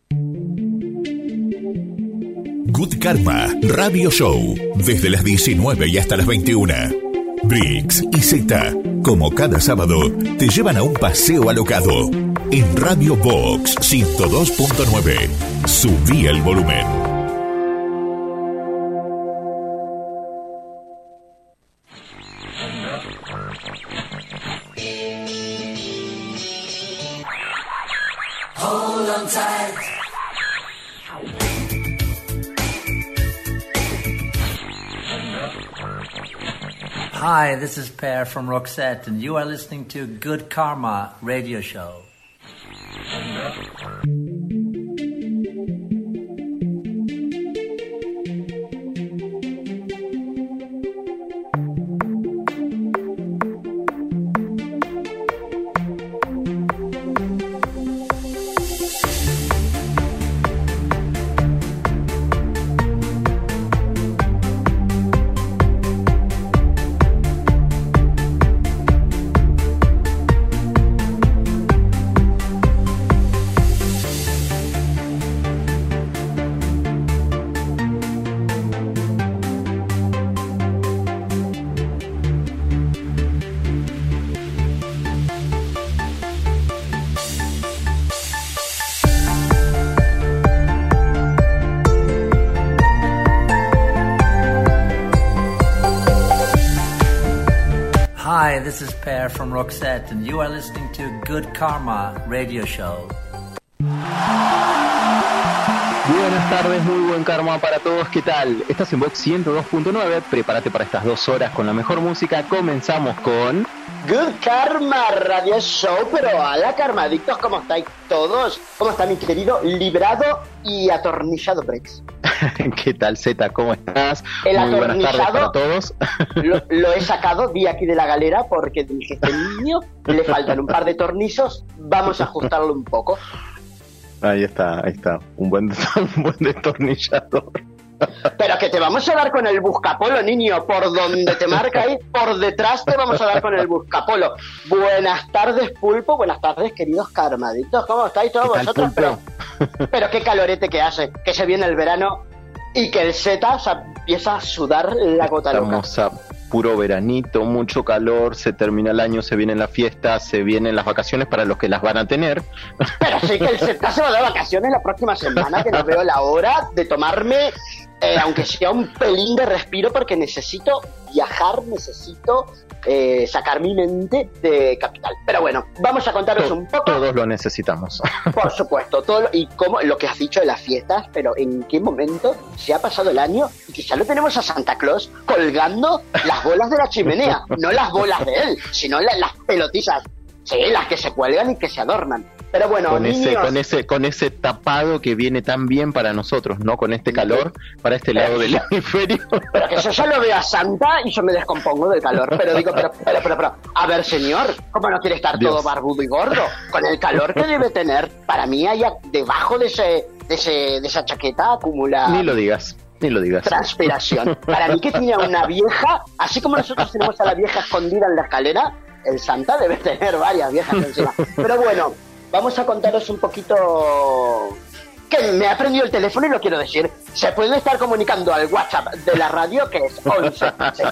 Good Karma Radio Show, desde las 19 y hasta las 21. Briggs y Zeta, como cada sábado, te llevan a un paseo alocado. En Radio Box 102.9. Subí el volumen. Hold on tight. Hi, this is Per from Roxette, and you are listening to Good Karma Radio Show. Hi, this is Per from Roxette, and you are listening to Good Karma Radio Show. Buenas tardes, muy buen karma para todos. ¿Qué tal? Estás en Vox 102.9. Prepárate para estas 2 horas con la mejor música. Comenzamos con Good Karma Radio Show. Pero hola, karmadictos, ¿cómo estáis todos? ¿Cómo está mi querido librado y atornillado Brex? ¿Qué tal, Zeta? ¿Cómo estás? El muy buenas tardes para todos. Lo he sacado, vi aquí de la galera, porque dije, este niño le faltan un par de tornillos, vamos a ajustarlo un poco. Ahí está. Un buen destornillador. Pero que te vamos a dar con el buscapolo, niño. Por donde te marca ahí, por detrás te vamos a dar con el buscapolo. Buenas tardes, Pulpo. Buenas tardes, queridos karmaditos. ¿Cómo estáis todos vosotros? Pero qué calorete que hace. Que se viene el verano y que el Z se empieza a sudar la gota loca. Estamos a puro veranito, mucho calor, se termina el año, se vienen las fiestas, se vienen las vacaciones para los que las van a tener. Pero sí que el Z se va a dar vacaciones la próxima semana, que no veo la hora de tomarme, aunque sea un pelín de respiro, porque necesito viajar, necesito sacar mi mente de capital. Pero bueno, vamos a contaros un poco. Todos lo necesitamos. Por supuesto, y cómo lo que has dicho de las fiestas, pero en qué momento se ha pasado el año y quizá lo tenemos a Santa Claus colgando las bolas de la chimenea, no las bolas de él, sino las pelotizas, sí, las que se cuelgan y que se adornan. Pero bueno, con ese tapado que viene tan bien para nosotros, ¿no? Con este calor, para este lado del hemisferio. Pero que eso ya lo veo a Santa y yo me descompongo del calor. Pero digo, pero, a ver, señor, ¿cómo no quiere estar todo barbudo y gordo? Con el calor que debe tener, para mí allá debajo de esa chaqueta acumula... Ni lo digas. Transpiración. Para mí que tiene una vieja, así como nosotros tenemos a la vieja escondida en la escalera, el Santa debe tener varias viejas encima. Pero bueno, vamos a contaros un poquito que me ha prendido el teléfono y lo quiero decir. Se pueden estar comunicando al WhatsApp de la radio, que es 11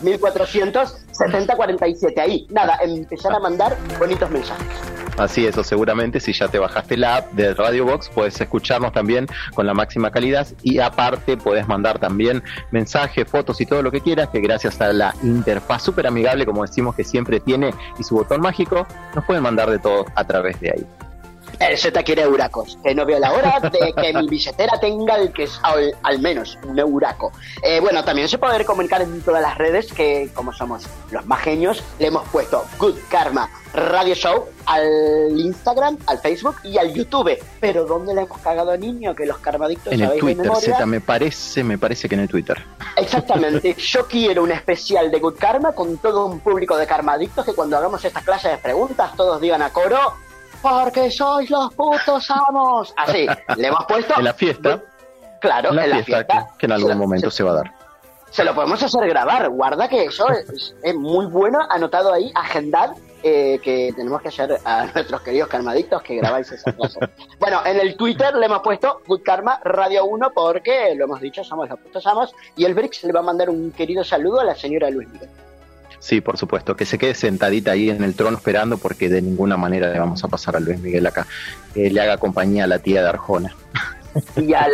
6400 7047. Ahí, nada, empezar a mandar bonitos mensajes. Así es, o seguramente si ya te bajaste la app de Radio Box, puedes escucharnos también con la máxima calidad y aparte puedes mandar también mensajes, fotos y todo lo que quieras, que gracias a la interfaz súper amigable, como decimos que siempre tiene, y su botón mágico, nos pueden mandar de todo a través de ahí. El Z quiere euracos, que no veo la hora de que mi billetera tenga el que es al menos un euraco. Bueno, también se puede comunicar en todas las redes, que como somos los más genios, le hemos puesto Good Karma Radio Show al Instagram, al Facebook y al YouTube. Pero ¿dónde le hemos cagado, niño? Que los karmadictos en el Twitter, Z, me parece que en el Twitter. Exactamente. Yo quiero un especial de Good Karma con todo un público de karmadictos, que cuando hagamos esta clase de preguntas todos digan a coro: porque sois los putos amos. Así, le hemos puesto... En la fiesta. Claro, en la fiesta. Que en algún momento se va a dar. Se lo podemos hacer grabar. Guarda que eso es muy bueno. Anotado ahí, agendad que tenemos que hacer a nuestros queridos karmadictos que grabáis esa clase. Bueno, en el Twitter le hemos puesto Good Karma Radio 1 porque, lo hemos dicho, somos los putos amos, y el Brix le va a mandar un querido saludo a la señora Luis Miguel. Sí, por supuesto, que se quede sentadita ahí en el trono esperando, porque de ninguna manera le vamos a pasar a Luis Miguel acá. Le haga compañía a la tía de Arjona. Y a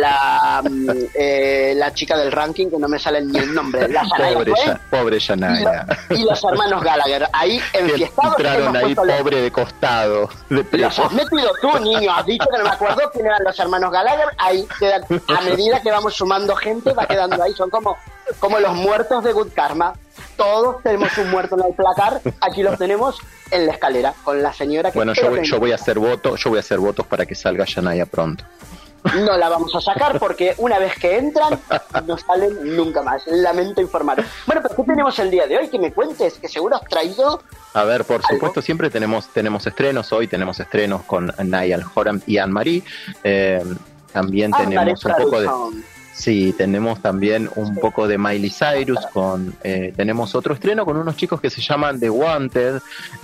la chica del ranking, que no me sale ni el nombre, la pobre Shania. Y los hermanos Gallagher, ahí enfiestados. Entraron ahí, pobre de costado. Los has metido tú, niño, has dicho que no me acuerdo quién eran los hermanos Gallagher. Ahí quedan, a medida que vamos sumando gente, va quedando ahí, son como los muertos de Good Karma. Todos tenemos un muerto en el placar, aquí los tenemos en la escalera, con la señora que... Bueno, yo voy a hacer votos para que salga Shania pronto. No la vamos a sacar porque una vez que entran no salen nunca más, lamento informar. Bueno, pero ¿qué tenemos el día de hoy? Que me cuentes, que seguro has traído... A ver, por supuesto, siempre tenemos estrenos. Hoy tenemos estrenos con Niall Horan y Anne-Marie. También tenemos un poco de... Sí, tenemos también un poco de Miley Cyrus, tenemos otro estreno con unos chicos que se llaman The Wanted.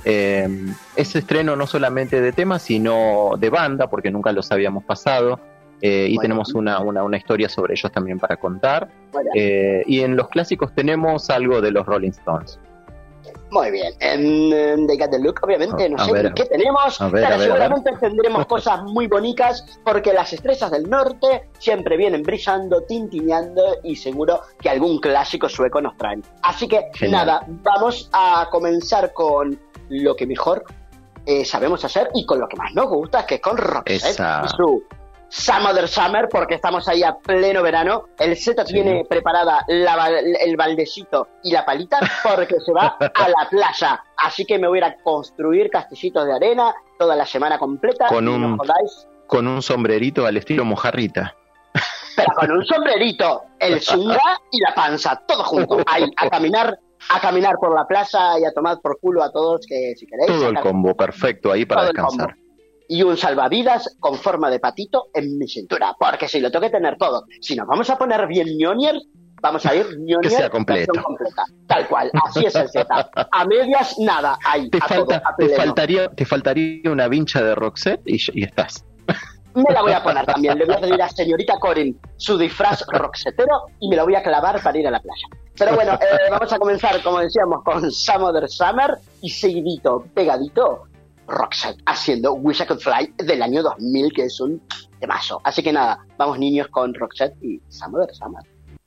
Ese estreno no solamente de temas, sino de banda, porque nunca los habíamos pasado. Y tenemos una historia sobre ellos también para contar. Y en los clásicos tenemos algo de los Rolling Stones. Muy bien, en They Got The Look, obviamente, no sé qué tenemos, pero seguramente tendremos cosas muy bonitas, porque las estrellas del norte siempre vienen brillando, tintineando, y seguro que algún clásico sueco nos traen. Así que, nada, vamos a comenzar con lo que mejor sabemos hacer y con lo que más nos gusta, que es con Roxette y su Some Other Summer, porque estamos ahí a pleno verano. El Z tiene preparada el baldecito y la palita porque se va a la playa. Así que me voy a ir a construir castillitos de arena toda la semana completa. Con un sombrerito al estilo mojarrita. Pero con un sombrerito, el zunga y la panza, todo junto. Ahí, a caminar por la playa y a tomar por culo a todos, que si queréis. Todo el combo, perfecto, ahí para descansar. Y un salvavidas con forma de patito en mi cintura, porque si lo tengo que tener todo. Si nos vamos a poner bien ñonier, vamos a ir ñonier, que sea completa. Tal cual, así es el Z. A medias, nada, ahí. Te faltaría una vincha de Roxette y estás. Me la voy a poner también. Le voy a pedir a señorita Corin su disfraz roxetero y me la voy a clavar para ir a la playa. Pero bueno, vamos a comenzar, como decíamos, con Some Other Summer y seguidito, pegadito, Roxette haciendo Wish I Could Fly del año 2000, que es un temazo. Así que nada, vamos niños con Roxette y Some Other Summer.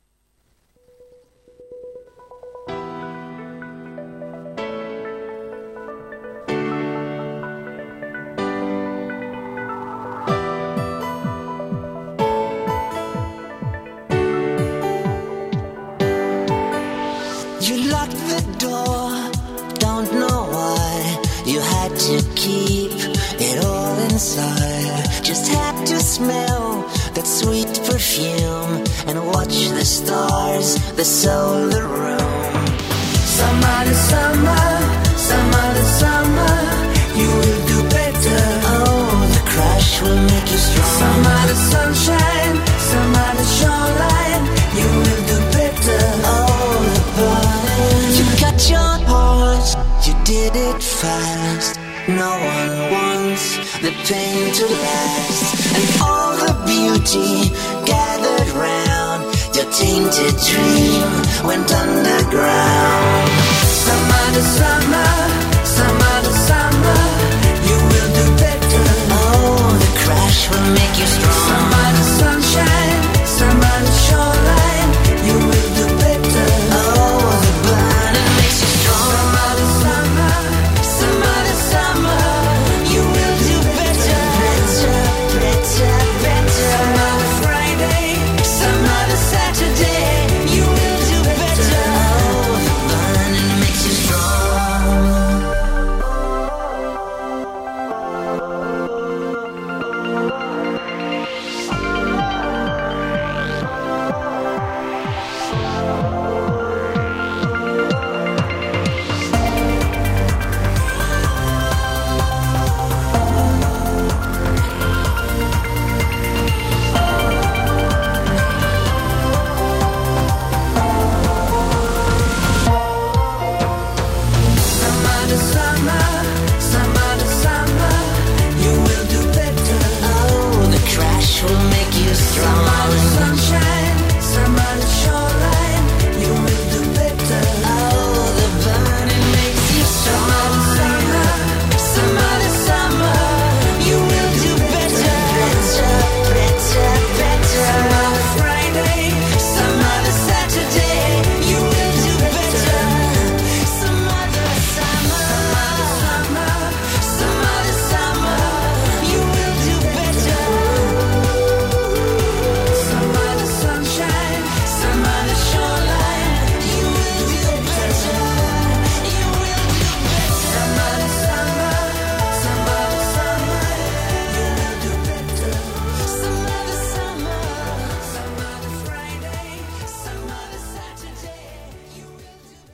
You locked the door, don't know why. You had to keep it all inside. Just had to smell that sweet perfume and watch the stars, the solar room. Some other summer, you will do better. Oh, the crash will make you strong. Some other sunshine, some other shoreline, you will do better. Oh, the burning. You got your horse, you did it fast. No one wants the pain to last. And all the beauty gathered round your tainted dream went underground. Some other summer, you will do better. Oh, the crash will make you strong. Some other sunshine, some other shoreline, you will do better. Oh, the burning makes you strong. Some other summer, you will do better. Better. Some other Friday, some other Saturday, you will do better. Oh, the burning makes you strong.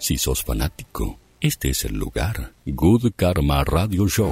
Si sos fanático, este es el lugar. Good Karma Radio Show.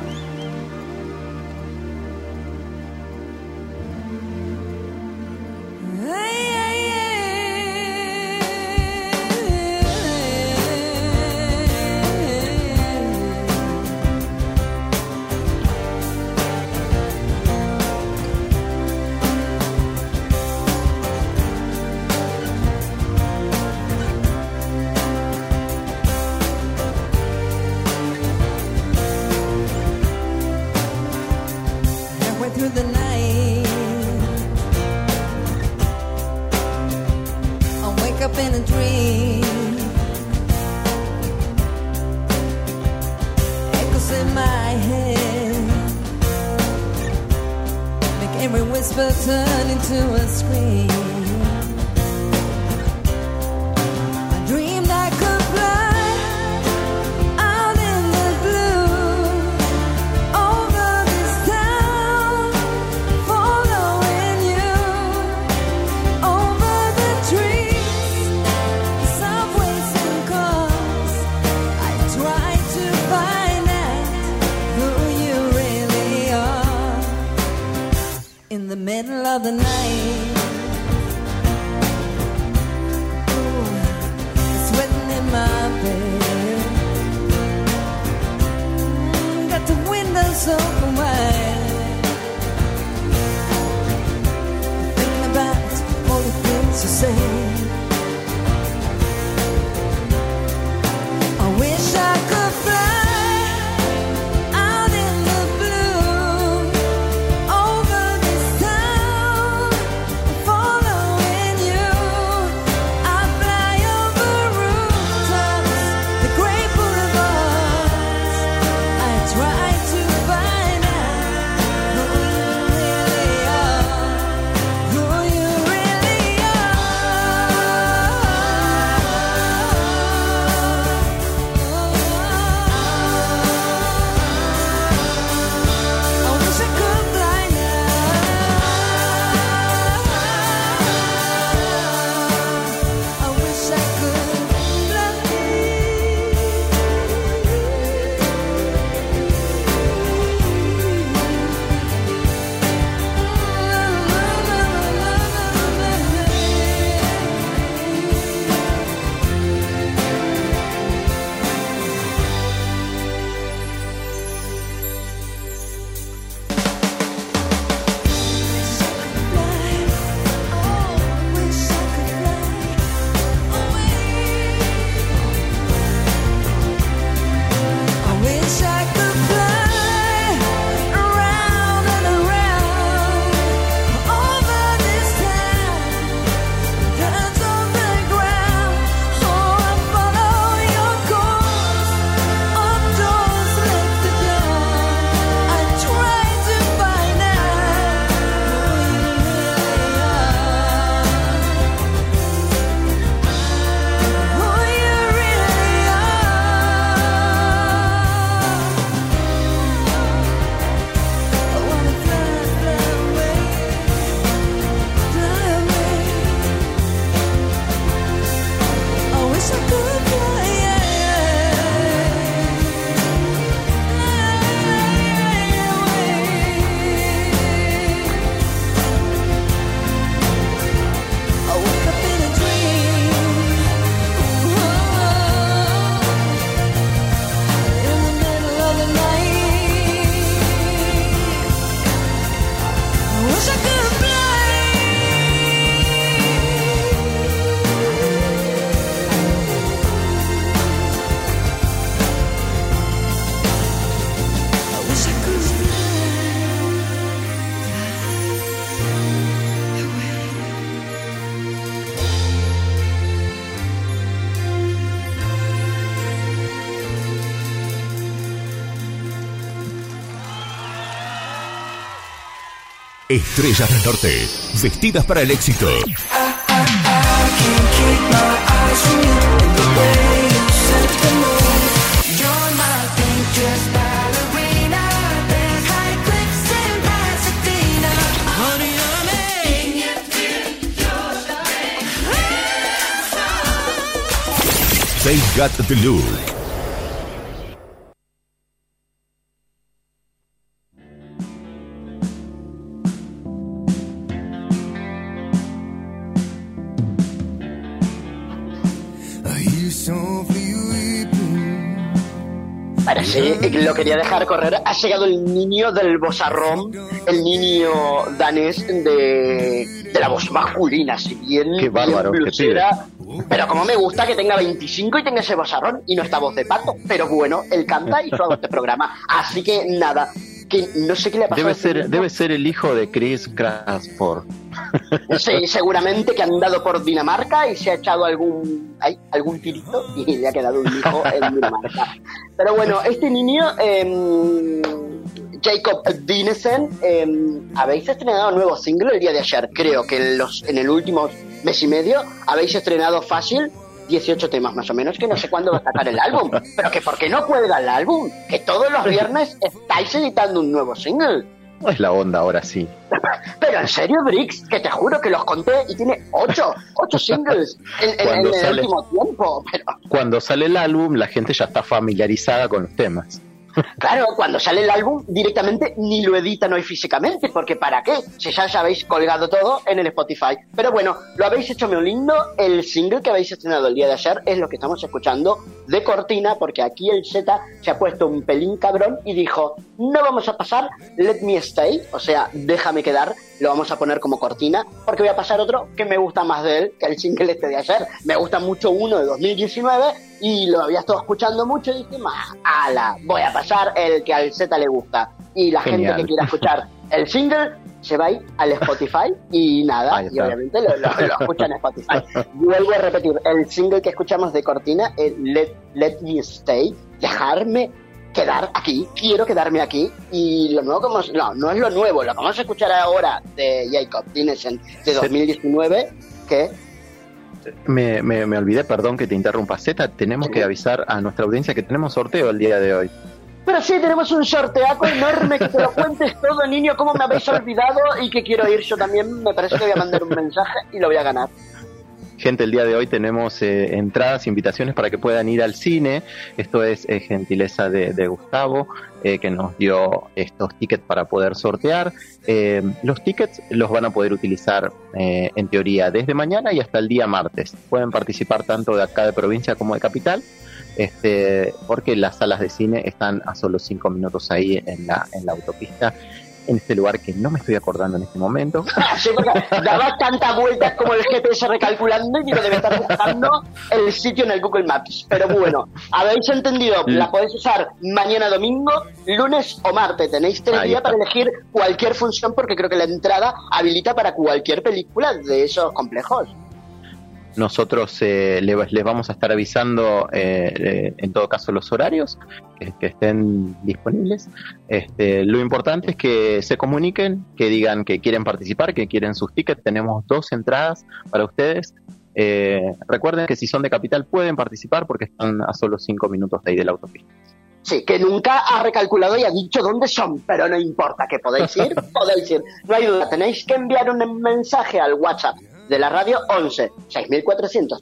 Estrellas del Norte, vestidas para el éxito. They Got the Look. Ahora sí, lo quería dejar correr. Ha llegado el niño del bozarrón, el niño danés de la voz masculina, si bien, Qué bárbaro, bien qué blusera, pero como me gusta que tenga 25 y tenga ese bozarrón y no esta voz de pato. Pero bueno, él canta y su este programa. Así que nada, que no sé qué le ha pasado. Debe ser el hijo de Chris Cransford. Sí, seguramente que han dado por Dinamarca y se ha echado algún tirito y le ha quedado un hijo en Dinamarca. Pero bueno, este niño, Jacob Dinesen, habéis estrenado un nuevo single el día de ayer. Creo que en el último mes y medio habéis estrenado fácil 18 temas más o menos, que no sé cuándo va a sacar el álbum. Pero que ¿por qué no cuelga el álbum? Que todos los viernes estáis editando un nuevo single. Es la onda ahora sí. Pero en serio, Brix, que te juro que los conté y tiene 8 singles en el último tiempo. Pero cuando sale el álbum, la gente ya está familiarizada con los temas. claro, cuando sale el álbum directamente ni lo editan hoy físicamente, porque ¿para qué? Si ya habéis colgado todo en el Spotify. Pero bueno, lo habéis hecho muy lindo. El single que habéis estrenado el día de ayer es lo que estamos escuchando de cortina, porque aquí el Z se ha puesto un pelín cabrón y dijo, no vamos a pasar Let Me Stay, o sea, déjame quedar, lo vamos a poner como cortina, porque voy a pasar otro que me gusta más de él que el single este de ayer. Me gusta mucho uno de 2019 y lo había estado escuchando mucho y dije, ala, voy a pasar el que al Z le gusta. Y la Genial. gente que quiera escuchar el single se va a ir al Spotify y nada, y obviamente lo escucha en Spotify. Vuelvo a repetir, el single que escuchamos de cortina es Let Me Stay, dejarme quedar aquí, quiero quedarme aquí. Y lo nuevo no es lo nuevo, lo que vamos a escuchar ahora de Jacob Dinesen de 2019, que Me olvidé, perdón que te interrumpa, Z, tenemos que avisar a nuestra audiencia que tenemos sorteo el día de hoy. pero sí, tenemos un sorteaco enorme, que te lo cuentes todo, niño, cómo me habéis olvidado y que quiero ir yo también. Me parece que voy a mandar un mensaje y lo voy a ganar. Gente, el día de hoy tenemos entradas, invitaciones para que puedan ir al cine. Esto es gentileza de Gustavo, que nos dio estos tickets para poder sortear. Los tickets los van a poder utilizar en teoría desde mañana y hasta el día martes. Pueden participar tanto de acá de provincia como de capital, porque las salas de cine están a solo 5 minutos ahí en la autopista, en este lugar que no me estoy acordando en este momento. Sí, porque daba tantas vueltas como el GPS recalculando y digo, debe estar buscando el sitio en el Google Maps. Pero bueno, habéis entendido, la podéis usar mañana domingo, lunes o martes. Tenéis 3 días para elegir cualquier función, porque creo que la entrada habilita para cualquier película de esos complejos. Nosotros les vamos a estar avisando en todo caso los horarios que estén disponibles. Lo importante es que se comuniquen, que digan que quieren participar, que quieren sus tickets. Tenemos 2 entradas para ustedes. Recuerden que si son de capital pueden participar porque están a solo 5 minutos de ahí de la autopista. Sí, que nunca ha recalculado y ha dicho dónde son, pero no importa, que podéis ir, no hay duda. Tenéis que enviar un mensaje al WhatsApp de la radio 11 6400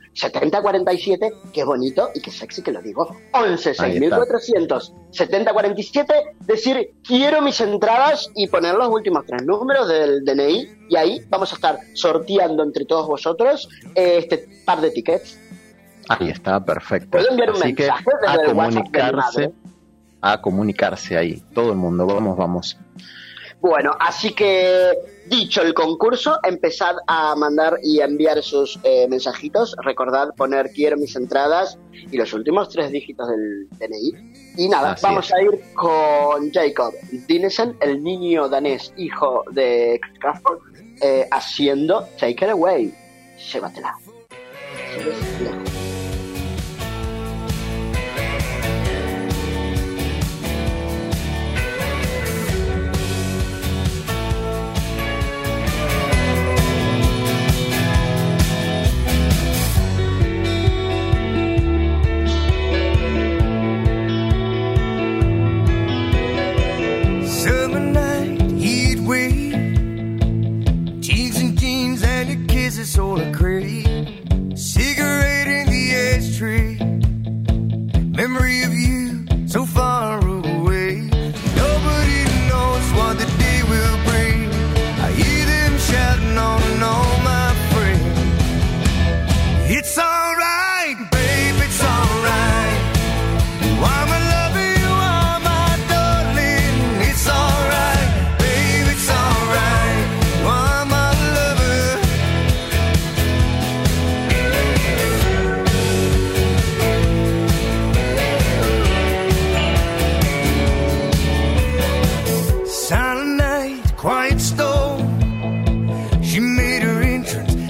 7047, qué bonito y qué sexy que lo digo, 11 6400 7047, decir quiero mis entradas y poner los últimos 3 números del DNI, y ahí vamos a estar sorteando entre todos vosotros este par de tickets. Ahí está, perfecto. Puedo enviar un Así mensaje que desde el WhatsApp de mi madre. a comunicarse ahí, todo el mundo, vamos. Bueno, así que dicho el concurso, empezad a mandar y a enviar sus mensajitos. Recordad poner quiero mis entradas y los últimos 3 dígitos del DNI. Y nada, Así vamos es. a ir con Jacob Dinesen, el niño danés, hijo de Cransford, haciendo Take It Away. Llévatela. Summer night, heat wave, jeans and jeans and your kisses all a crave. Cigarette in the ashtray,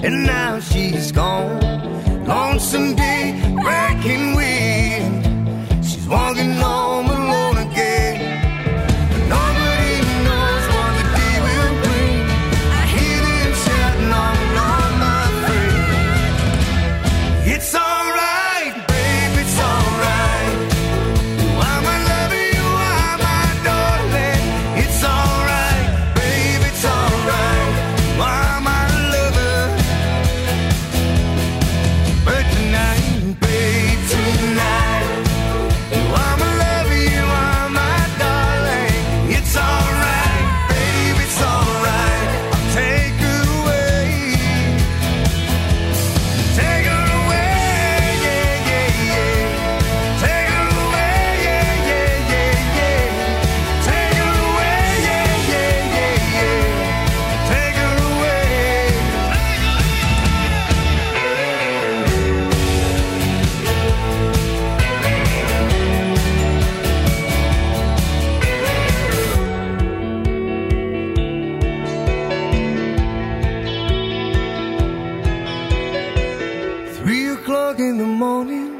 and now she's gone. Lonesome day, cracking wind. She's walking home alone again. But nobody knows what the day will bring. I hear them shouting on my friend. It's alright, babe, it's alright. I'm a lover, you are my darling. It's alright, babe, it's alright. I'm my lover. But tonight, babe, tonight, I'm a lover, you are my darling. It's alright, babe, it's alright. I'll take her away. Take her away, yeah, yeah, yeah. Take her away, yeah, yeah, yeah, yeah. Take her away, yeah, yeah, yeah, yeah. Take her away. Three o'clock in the morning,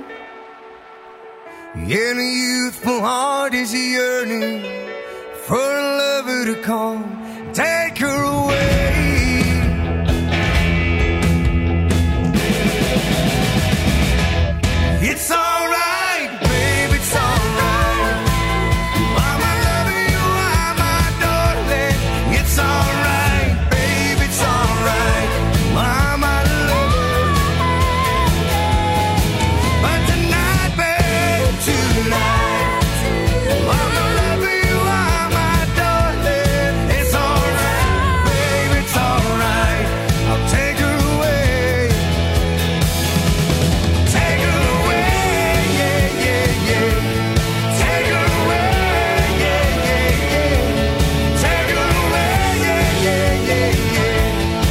and a youthful heart is yearning for a lover to come take her away. It's alright, babe, it's alright. I'm a lover, you are my darling. It's alright, babe, it's alright. I'm my lover. But tonight, babe, tonight, I'm a lover, you are my darling. It's alright, babe, it's alright. I'll take her away. Take her away, yeah, yeah, yeah. Take her away, yeah, yeah, yeah. Take her away, yeah, yeah, yeah, yeah.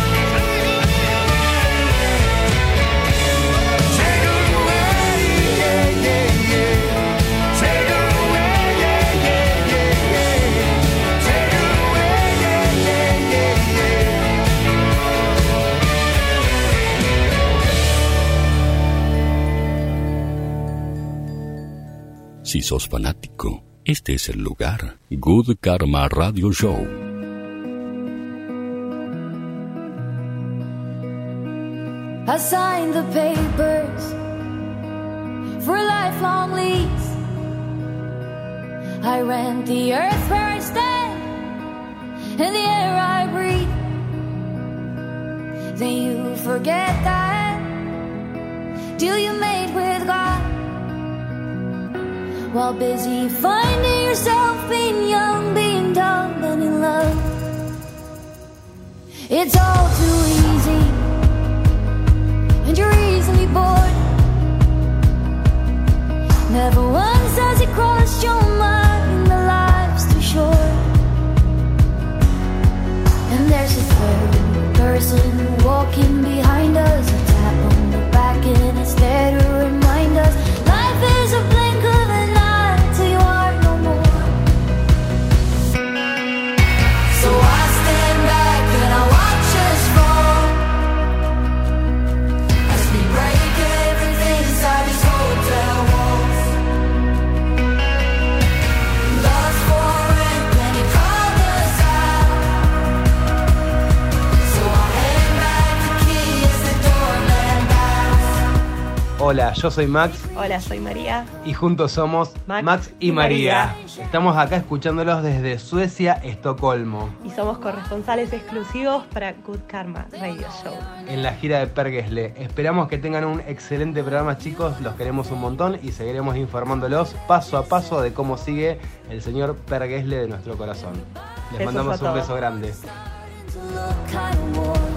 Take her away, yeah, yeah, yeah. Take her away, yeah, yeah, yeah, yeah. Take her away, yeah, yeah, yeah, yeah. Si sos fanático, este es el lugar. Good Karma Radio Show. I signed the papers for a lifelong lease. I rent the earth where I stand and the air I breathe. Then you forget that deal you made with God, while busy finding yourself being young, being dumb, and in love. It's all too easy, and you're easily bored. Never once has it crossed your mind that life's too short. And there's a third person walking behind us, a tap on the back and it's there to remind us life is a blink of an eye till you are no more. So I stand back and I watch us fall as we break everything inside these hotel walls. Lost for rent when you called us out, so I hand back the key as the doorman bows. Hola, yo soy Max Hola, soy María. y juntos somos Max y y María. María. Estamos acá escuchándolos desde Suecia, Estocolmo, Y somos corresponsales exclusivos para Good Karma Radio Show. en la gira de Per Gessle. Esperamos que tengan un excelente programa, chicos. Los queremos un montón y seguiremos informándolos paso a paso de cómo sigue el señor Per Gessle de nuestro corazón. Les Besos mandamos a un todos. beso grande. To look kind of warm.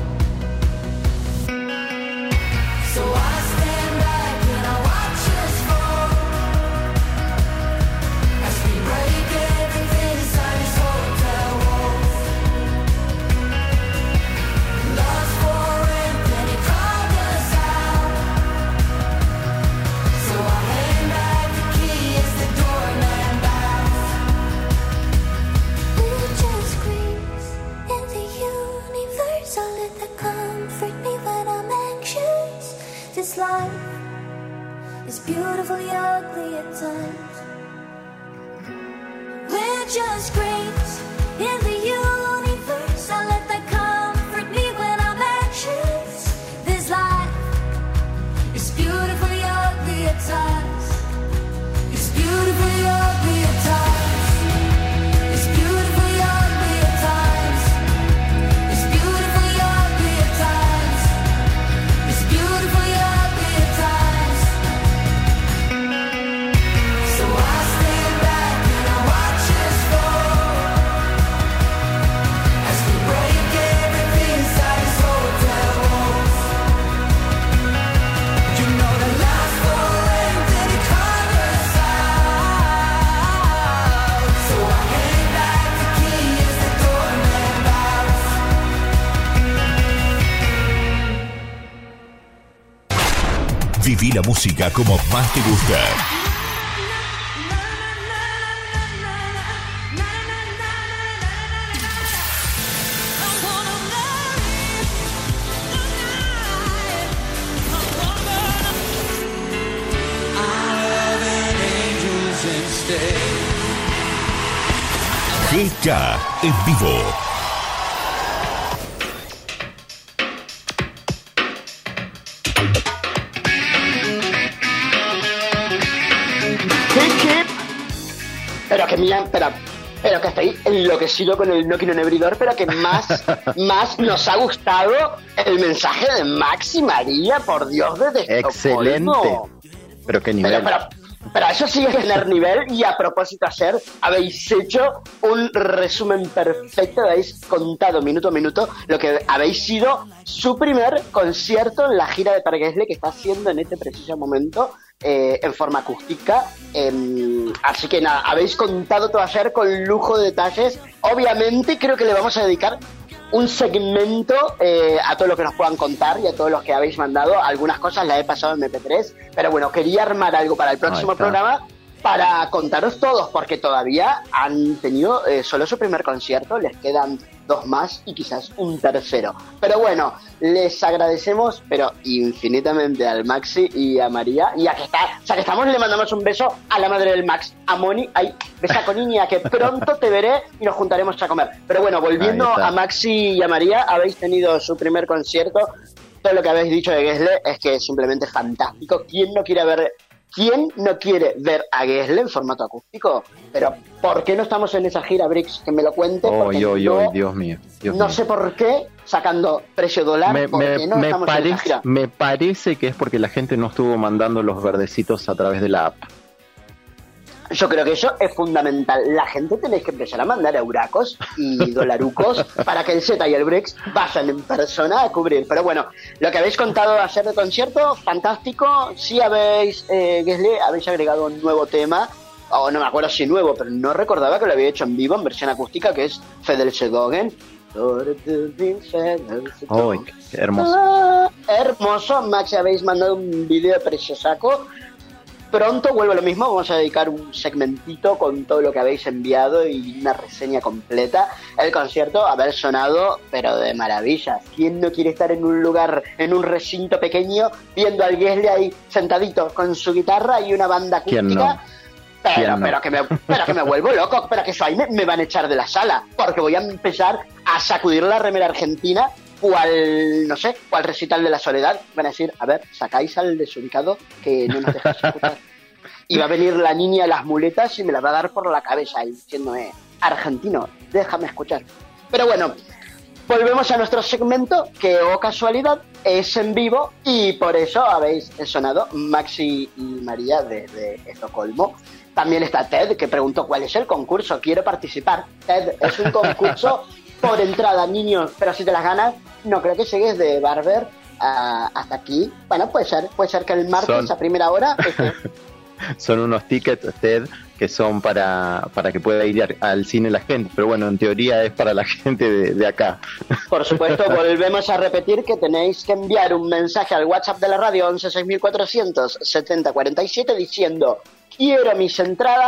So I stand back and I watch us fall as we break everything inside these hotel walls. Lost for rent when you called us out, so I hand back the key as the doorman bows. We just screams in the universe. This life is beautifully ugly at times. We're just grains in the universe. I let that comfort me when I'm anxious. This life is beautifully ugly at times. It's beautifully ugly at times. It's beautifully ugly at times. It's beautifully ugly at times. It's beautifully ugly at times. So I stand back and I watch us fall as we break everything inside these hotel walls. You know the last will end and it cut us out. So I gave back the key as the doorman bows. Viví la música como más te gusta. GK en vivo. Pero que mira, pero que estoy enloquecido con el Nokia Nebridor, pero que más nos ha gustado el mensaje de Max y María, por Dios, desde Excelente. Estocolmo. Pero qué nivel. Pero eso sí es tener nivel, y a propósito habéis hecho un resumen perfecto, habéis contado minuto a minuto lo que habéis sido su primer concierto en la gira de Per Gessle que está haciendo en este preciso momento en forma acústica. Así que nada, habéis contado todo ayer con lujo de detalles. Obviamente creo que le vamos a dedicar un segmento a todos los que nos puedan contar y a todos los que habéis mandado. Algunas cosas las he pasado en MP3, pero bueno, quería armar algo para el próximo programa para contaros todos, porque todavía han tenido solo su primer concierto, les quedan 2 más y quizás un tercero. Pero bueno, les agradecemos, pero infinitamente, al Maxi y a María. Y ya que estamos, le mandamos un beso a la madre del Max, a Moni. Ay, besa con niña, que pronto te veré y nos juntaremos a comer. Pero bueno, volviendo a Maxi y a María, habéis tenido su primer concierto. Todo lo que habéis dicho de Gessle es que es simplemente fantástico. ¿Quién no quiere ver a Gessle en formato acústico? Pero ¿por qué no estamos en esa gira, Brix? Que me lo cuente. Dios mío. No sé por qué, sacando precio dólar, ¿por qué no estamos en esa gira? Me parece que es porque la gente no estuvo mandando los verdecitos a través de la app. Yo creo que eso es fundamental. La gente tenéis que empezar a mandar euracos y dolarucos para que el Z y el Brix vayan en persona a cubrir. Pero bueno, lo que habéis contado ayer de concierto, fantástico. Sí habéis, Gessle, habéis agregado un nuevo tema, o no me acuerdo si nuevo, pero no recordaba que lo había hecho en vivo, en versión acústica, que es Fedelsedogen. ¡Ay, qué hermoso! Hermoso. Max, habéis mandado un video preciosaco. Pronto vuelvo a lo mismo, vamos a dedicar un segmentito con todo lo que habéis enviado y una reseña completa. El concierto haber sonado, pero de maravillas. ¿Quién no quiere estar en un lugar, en un recinto pequeño, viendo al Gessle ahí sentadito con su guitarra y una banda acústica? ¿Quién no? Pero que me vuelvo loco, pero que eso ahí me van a echar de la sala, porque voy a empezar a sacudir la remera argentina, cual recital de la soledad. Van a decir, a ver, sacáis al desubicado que no nos dejáis escuchar. Y va a venir la niña de las muletas y me la va a dar por la cabeza, y diciéndome, argentino, déjame escuchar. Pero bueno, volvemos a nuestro segmento, que, oh casualidad, es en vivo, y por eso habéis sonado Maxi y María de Estocolmo. También está Ted, que preguntó cuál es el concurso. Quiero participar. Ted, es un concurso por entrada, niños, pero si te las ganas, no creo que llegues de Barber hasta aquí. Bueno, puede ser que el martes a primera hora son unos tickets, Ted, que son para que pueda ir al cine la gente, pero bueno, en teoría es para la gente de acá. Por supuesto, volvemos a repetir que tenéis que enviar un mensaje al WhatsApp de la radio 11 6400 70 47 diciendo: quiero mis entradas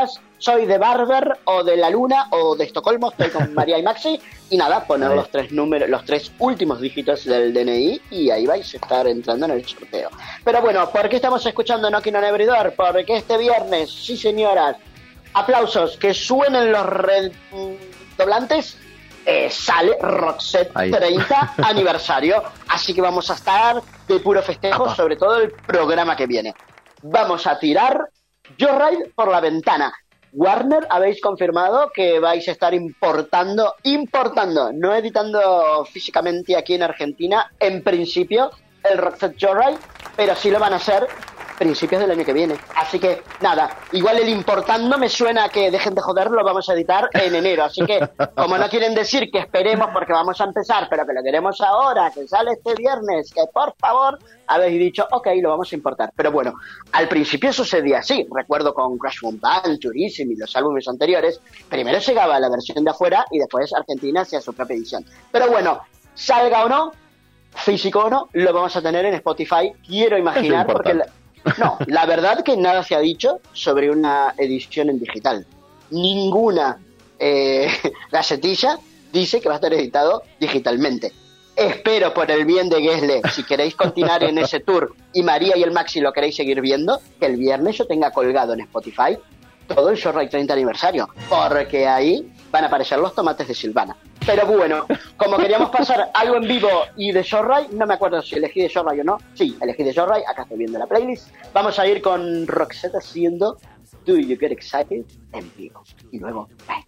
soy de Barber o de la Luna o de Estocolmo, estoy con María y Maxi, y nada, poner los tres últimos dígitos del DNI y ahí vais a estar entrando en el sorteo. Pero bueno, ¿por qué estamos escuchando Knocking on Every Door? Porque este viernes, sí señoras, aplausos, que suenen los redoblantes, sale Roxette 30 aniversario, así que vamos a estar de puro festejo, sobre todo el programa que viene. Vamos a tirar Joyride por la ventana. Warner, habéis confirmado que vais a estar importando, no editando físicamente aquí en Argentina, en principio, el Roxette Joyride, pero sí lo van a hacer principios del año que viene. Así que, nada, igual el importando me suena que dejen de joder, lo vamos a editar en enero. Así que, como no quieren decir que esperemos porque vamos a empezar, pero que lo queremos ahora, que sale este viernes, que por favor, habéis dicho, ok, lo vamos a importar. Pero bueno, al principio sucedía así. Recuerdo con Crash Boom Bang, Turismo y los álbumes anteriores, primero llegaba la versión de afuera y después Argentina hacía su propia edición. Pero bueno, salga o no, físico o no, lo vamos a tener en Spotify, quiero imaginar, porque... la verdad que nada se ha dicho sobre una edición en digital. Ninguna gacetilla dice que va a estar editado digitalmente. Espero, por el bien de Gesle, si queréis continuar en ese tour y María y el Maxi lo queréis seguir viendo, que el viernes yo tenga colgado en Spotify todo el Joyride 30 aniversario, porque ahí van a aparecer los tomates de Silvana. Pero bueno, como queríamos pasar algo en vivo y de Joyride, no me acuerdo si elegí de Joyride o no. Sí, elegí de Joyride, acá estoy viendo la playlist. Vamos a ir con Roxette haciendo Do You Get Excited en vivo. Y luego, bye.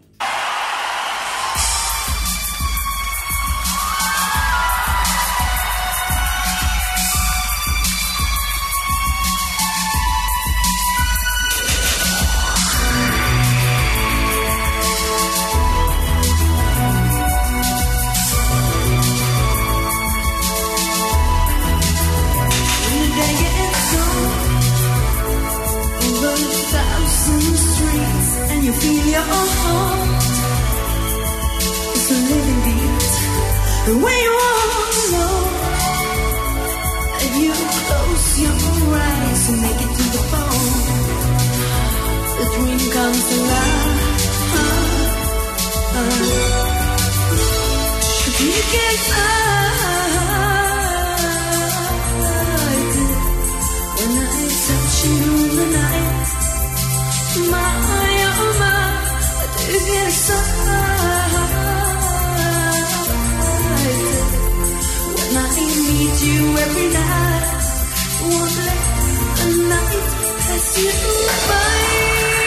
You feel your heart, it's a living beat, the way you want to know. And you close your eyes and make it to the phone. The dream comes alive. You get excited when I touch you in the night. My, oh my, do you get excited when I meet you every night? Won't let a night pass you by.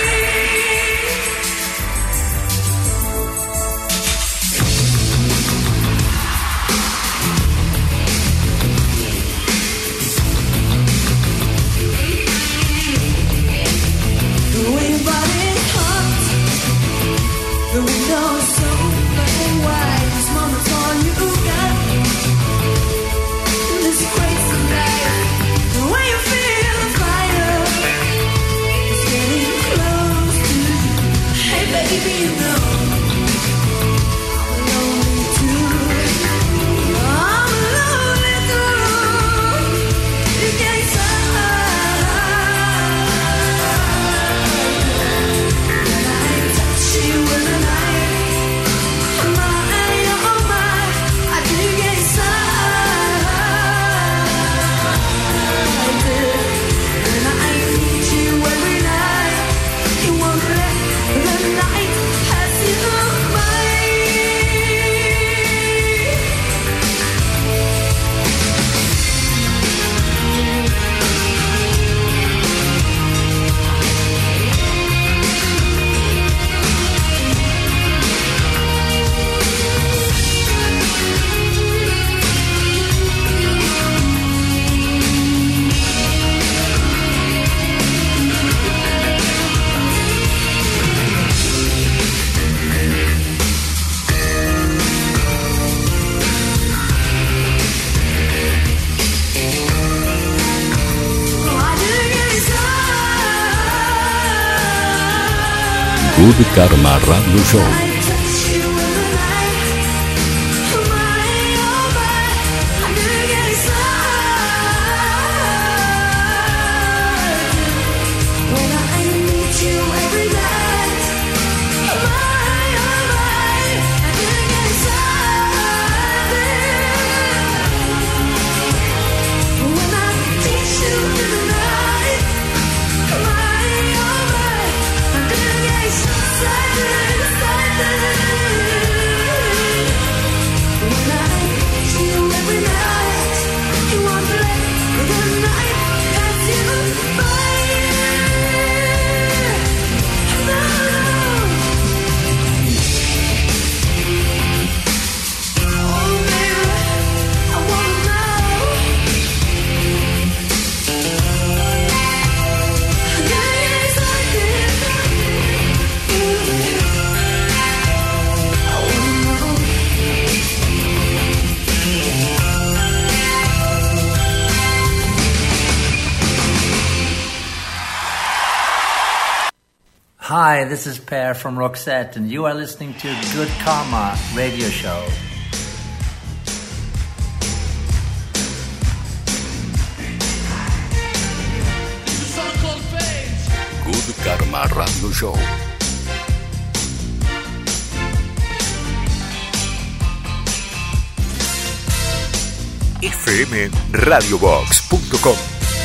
The window is so fucking wide. This moment's all you got. This crazy night, the way you feel the fire is getting close to you. Hey baby, you know I'm lonely too. I'm lonely too. You get excited when I touch you in the night. Good Karma Radio Show. When I meet you every night. Hi, this is Per from Roxette, and you are listening to Good Karma Radio Show. Good Karma Radio Show. fmradiobox.com.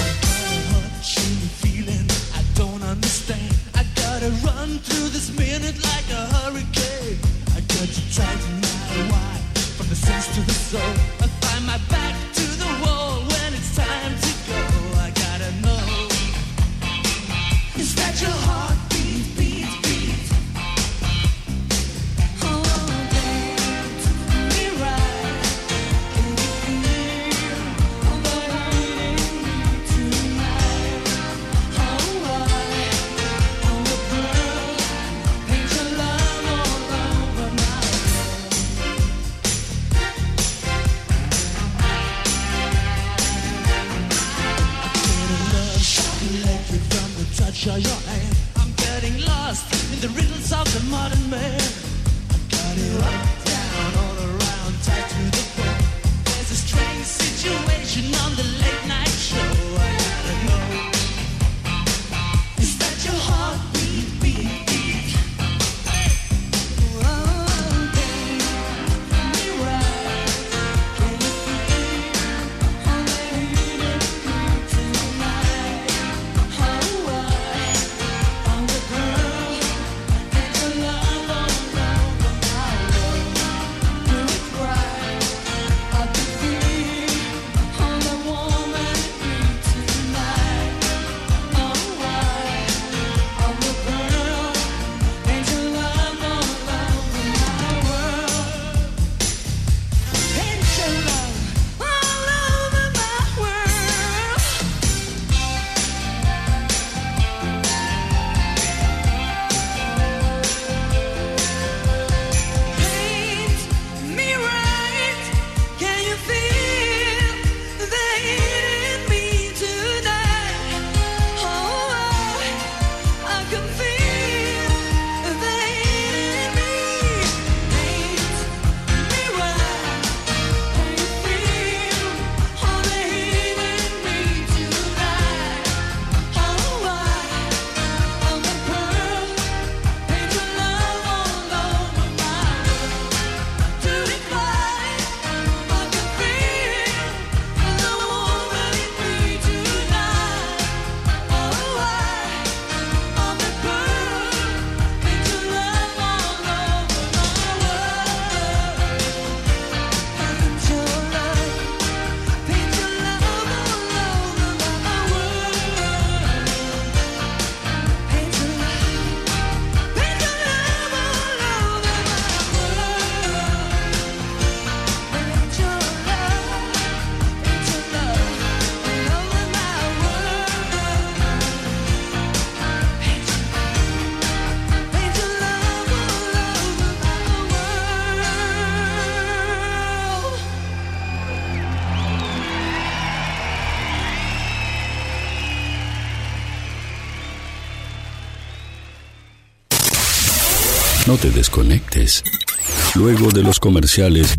No te desconectes. Luego de los comerciales,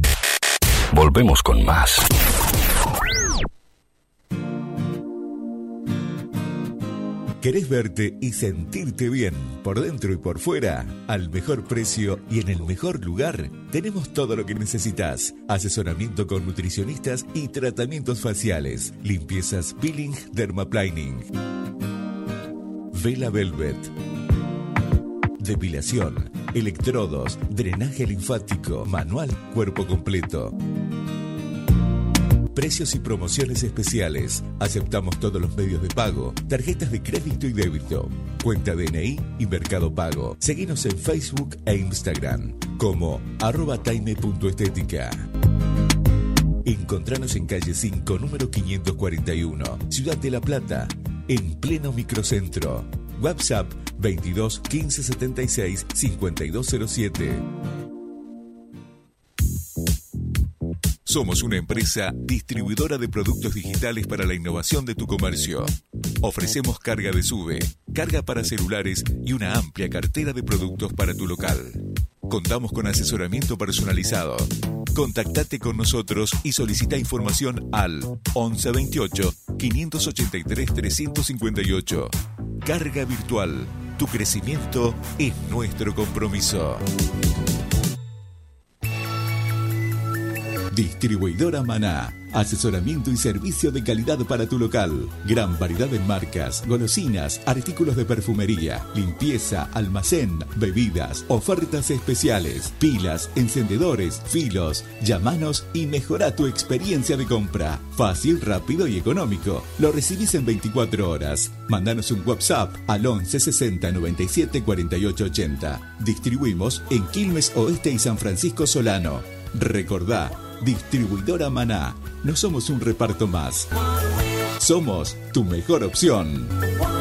volvemos con más. ¿Querés verte y sentirte bien por dentro y por fuera? Al mejor precio y en el mejor lugar. Tenemos todo lo que necesitas. Asesoramiento con nutricionistas y tratamientos faciales. Limpiezas, peeling, dermaplaning. Vela Velvet. Depilación, electrodos, drenaje linfático, manual, cuerpo completo. Precios y promociones especiales. Aceptamos todos los medios de pago, tarjetas de crédito y débito, cuenta DNI y Mercado Pago. Seguinos en Facebook e Instagram como @taime.estética. Encontranos en calle 5, número 541, Ciudad de La Plata, en pleno microcentro. WhatsApp 22 15 76 5207. Somos una empresa distribuidora de productos digitales para la innovación de tu comercio. Ofrecemos carga de SUBE, carga para celulares y una amplia cartera de productos para tu local. Contamos con asesoramiento personalizado. Contactate con nosotros y solicita información al 1128 583 358. Carga virtual. Tu crecimiento es nuestro compromiso. Distribuidora Maná. Asesoramiento y servicio de calidad para tu local. Gran variedad en marcas, golosinas, artículos de perfumería, limpieza, almacén, bebidas, ofertas especiales, pilas, encendedores, filos. Llámanos y mejora tu experiencia de compra. Fácil, rápido y económico. Lo recibís en 24 horas. Mándanos un WhatsApp al 11 60 97 48 80. Distribuimos en Quilmes Oeste y San Francisco Solano. Recordá, Distribuidora Maná. No somos un reparto más. Somos tu mejor opción.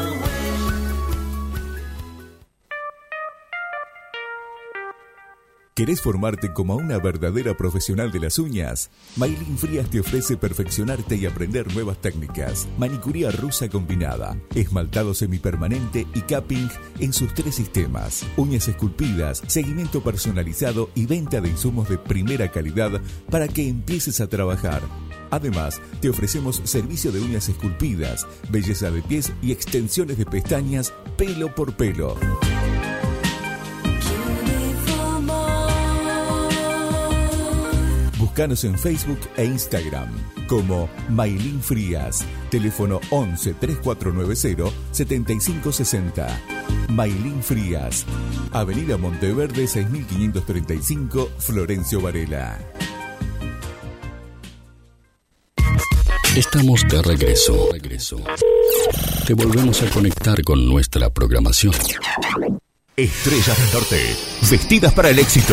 ¿Querés formarte como una verdadera profesional de las uñas? Maylin Frías te ofrece perfeccionarte y aprender nuevas técnicas. Manicuría rusa combinada, esmaltado semipermanente y capping en sus 3 sistemas. Uñas esculpidas, seguimiento personalizado y venta de insumos de primera calidad para que empieces a trabajar. Además, te ofrecemos servicio de uñas esculpidas, belleza de pies y extensiones de pestañas pelo por pelo. Búscanos en Facebook e Instagram como Maylin Frías. Teléfono 11 3490 7560. Maylin Frías. Avenida Monteverde 6535, Florencio Varela. Estamos de regreso. Te volvemos a conectar con nuestra programación. Estrellas del Norte, vestidas para el éxito.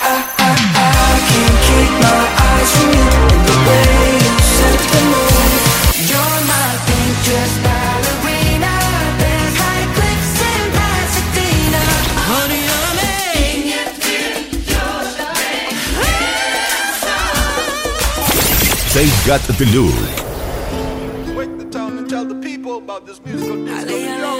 They've got the look. Wake the town and tell the people about this musical disco.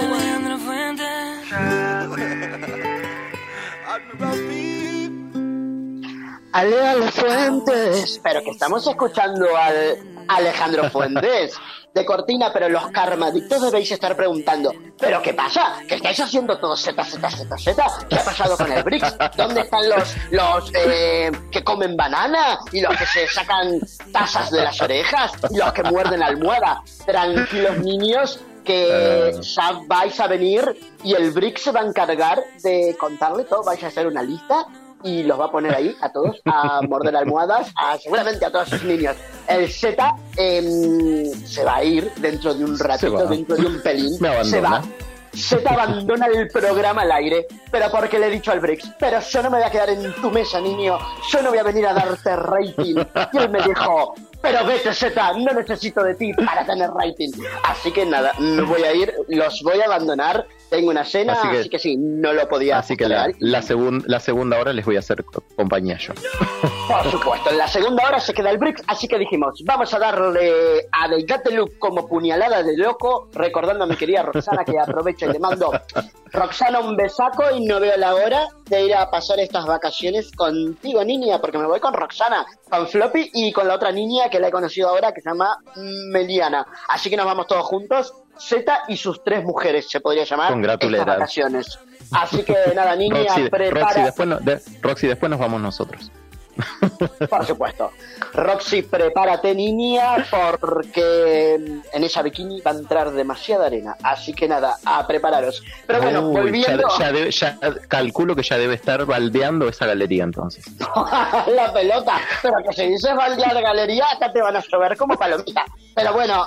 Ale Fuentes, pero que estamos escuchando al Alejandro Fuentes de cortina, pero los karmadictos debéis estar preguntando, ¿pero qué pasa? ¿Qué estáis haciendo todo Z? ¿Qué ha pasado con el BRICS? ¿Dónde están los que comen banana y los que se sacan tazas de las orejas y los que muerden almohada? Tranquilos, niños, que ya vais a venir y el BRICS se va a encargar de contarle todo. Vais a hacer una lista y los va a poner ahí a todos a morder almohadas, seguramente a todos sus niños. El Z se va a ir dentro de un ratito, dentro de un pelín. Se va. Z abandona el programa al aire, pero porque le he dicho al BRICS, pero yo no me voy a quedar en tu mesa, niño, yo no voy a venir a darte rating. Y él me dijo, pero vete, Z, no necesito de ti para tener rating. Así que nada, no voy a ir, los voy a abandonar. Tengo una cena, así que sí, no lo podía. Así que la segunda hora les voy a hacer compañía yo. Por supuesto, en la segunda hora se queda el BRICS, así que dijimos, vamos a darle a They Got the Look como puñalada de loco, recordando a mi querida Roxana, que aprovecho y le mando, Roxana, un besaco y no veo la hora de ir a pasar estas vacaciones contigo, niña, porque me voy con Roxana, con Floppy y con la otra niña que la he conocido ahora, que se llama Meliana. Así que nos vamos todos juntos, Z y sus 3 mujeres, se podría llamar, estas vacaciones. Así que nada, niña, prepara... Roxy, después nos vamos nosotros. Por supuesto. Roxy, prepárate, niña, porque en esa bikini va a entrar demasiada arena. Así que nada, a prepararos. Pero bueno, volviendo... Ya calculo que ya debe estar baldeando esa galería entonces. La pelota. Pero que si dices baldear galería, acá te van a llover como palomita. Pero bueno...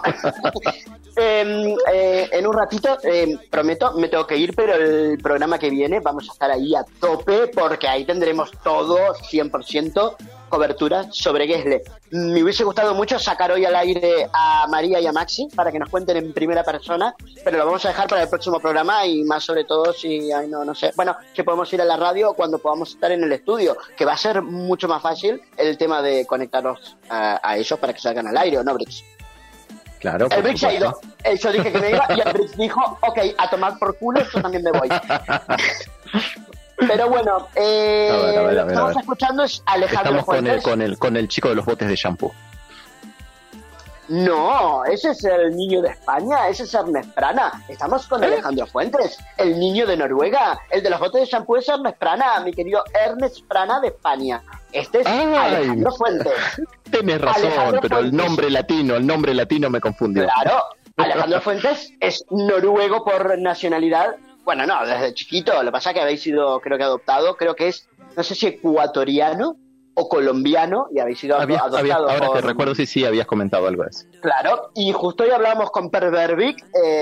en un ratito, prometo, me tengo que ir, pero el programa que viene vamos a estar ahí a tope porque ahí tendremos todo 100% cobertura sobre Gessle. Me hubiese gustado mucho sacar hoy al aire a María y a Maxi para que nos cuenten en primera persona, pero lo vamos a dejar para el próximo programa y más sobre todo si, no sé, bueno, que podemos ir a la radio cuando podamos estar en el estudio, que va a ser mucho más fácil el tema de conectarnos a ellos para que salgan al aire, ¿o no, Brix? Claro. El Brix ha ido, yo dije que me iba y el Brix dijo, ok, a tomar por culo, yo también me voy. Pero bueno, lo que estamos escuchando es Alejandro Fuentes. Estamos con el chico de los botes de shampoo. No, ese es el niño de España, ese es Ernest Prana. Estamos con Alejandro Fuentes, el niño de Noruega. El de los botes de shampoo es Ernest Prana, mi querido Ernest Prana de España. Este es Alejandro Fuentes. Tienes razón, Alejandro pero Fuentes. El nombre latino me confundió. Claro, Alejandro Fuentes es noruego por nacionalidad. Bueno, no, desde chiquito. Lo que pasa es que habéis sido, creo que adoptado, creo que es, no sé si ecuatoriano o colombiano, y habéis sido adoptado. Ahora te recuerdo, sí, habías comentado algo de eso. Claro, y justo hoy hablábamos con Per Verbig,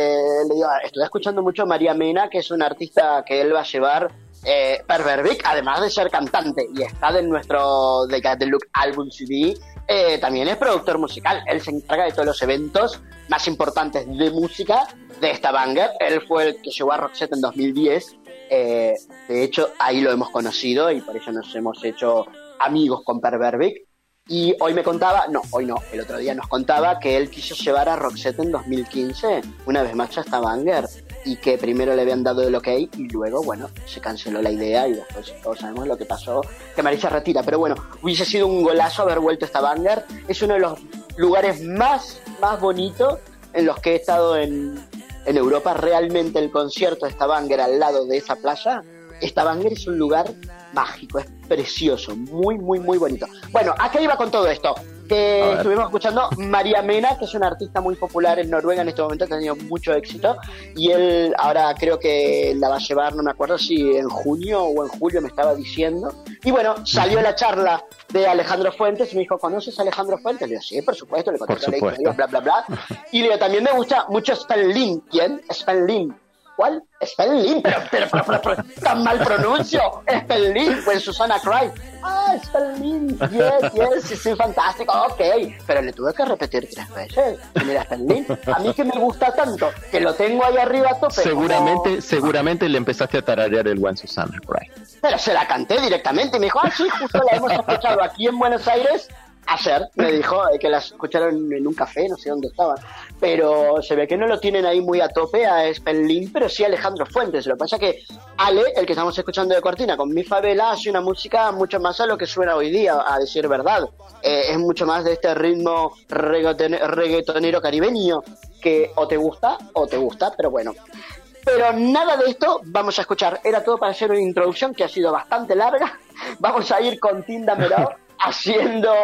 le digo, estoy escuchando mucho a María Mena, que es una artista que él va a llevar, Per Verbig, además de ser cantante, y está en nuestro The Got The Look álbum CD, también es productor musical. Él se encarga de todos los eventos más importantes de música de esta banger. Él fue el que llevó a Roxette en 2010, de hecho ahí lo hemos conocido y por eso nos hemos hecho amigos con Per Verbig. Y hoy me contaba, el otro día nos contaba que él quiso llevar a Roxette en 2015 una vez más a esta banger, y que primero le habían dado el ok y luego, bueno, se canceló la idea y después todos sabemos lo que pasó, que Marisa retira. Pero bueno, hubiese sido un golazo haber vuelto a esta banger. Es uno de los lugares más bonitos en los que he estado en Europa. Realmente el concierto de esta banger al lado de esa playa, esta banger es un lugar mágico, es precioso, muy bonito. Bueno, ¿a qué iba con todo esto? Que estuvimos escuchando María Mena, que es una artista muy popular en Noruega en este momento, que ha tenido mucho éxito, y él ahora creo que la va a llevar, no me acuerdo si en junio o en julio me estaba diciendo. Y bueno, salió la charla de Alejandro Fuentes y me dijo, ¿conoces a Alejandro Fuentes? Le digo, sí, por supuesto, le conté la historia, bla, bla, bla. Y le digo, también me gusta mucho Sven Lin. ¿Quién? Sven Lin. ¿Cuál? Sven Lin, pero tan mal pronuncio. Sven Lin, pues Susana Cry. Sven Lin, yes, sí, fantástico, ok. Pero le tuve que repetir 3 veces. Mira, Sven Lin, a mí que me gusta tanto, que lo tengo ahí arriba a tope. Seguramente le empezaste a tararear el buen Susana Cry. Pero se la canté directamente y me dijo, sí, justo la hemos escuchado aquí en Buenos Aires. Ayer me dijo que la escucharon en un café, no sé dónde estaban, pero se ve que no lo tienen ahí muy a tope a Sven Lin, pero sí a Alejandro Fuentes. Lo que pasa es que Ale, el que estamos escuchando de cortina con Mi Favela, hace una música mucho más a lo que suena hoy día, a decir verdad. Es mucho más de este ritmo reggaetonero caribeño que o te gusta, pero bueno. Pero nada de esto vamos a escuchar. Era todo para hacer una introducción que ha sido bastante larga. Vamos a ir con Tinda Meró haciendo...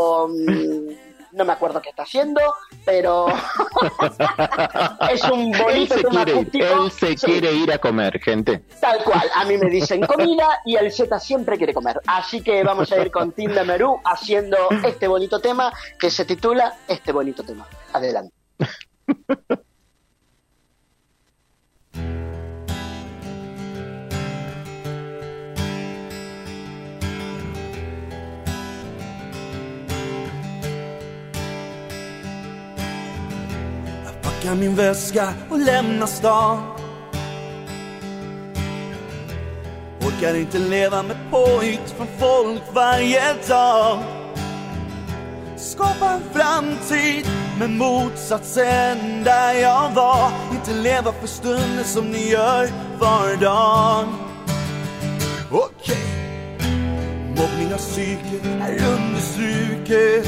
no me acuerdo qué está haciendo, pero es un bonito tema acústico. Él se quiere ir a comer, gente. Tal cual, a mí me dicen comida y el Z siempre quiere comer. Así que vamos a ir con Tinda Merú haciendo este bonito tema que se titula Este bonito tema. Adelante. Packar min väska och lämnar stan. Orkar inte leva med påhitt från folk varje dag. Skapa en framtid med motsatsen där jag var. Inte leva för stunden som ni gör var dag. Okej. Mobbning av psyket är understruket.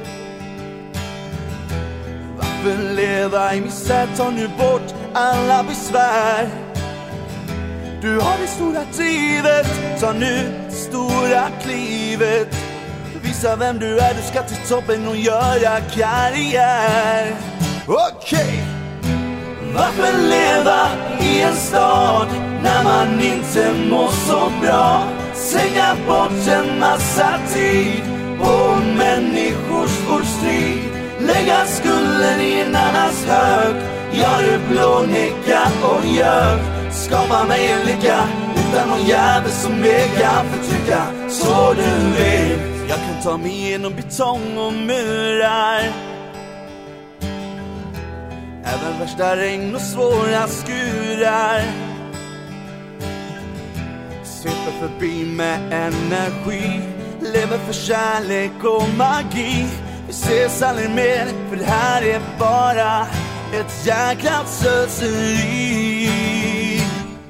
Varför leva i misär? Ta nu bort alla besvär. Du har det stora drivet. Ta nu det stora klivet. Visa vem du är. Du ska till toppen och göra karriär. Okej. Varför leva i en stad när man inte mår så bra? Slänga bort en massa tid på människors vår strid. Lägga skulden i en annans hög. Gör det blånäcka och ljög. Skapa mig en lycka utan någon jävel som vägar förtrycka. Så du vet, Jag kan ta mig igenom betong och murar, även värsta regn och svåra skurar. Sveper förbi med energi, lever för kärlek och magi. Vi ses aldrig mer, för det här är bara ett jäkla slöseri.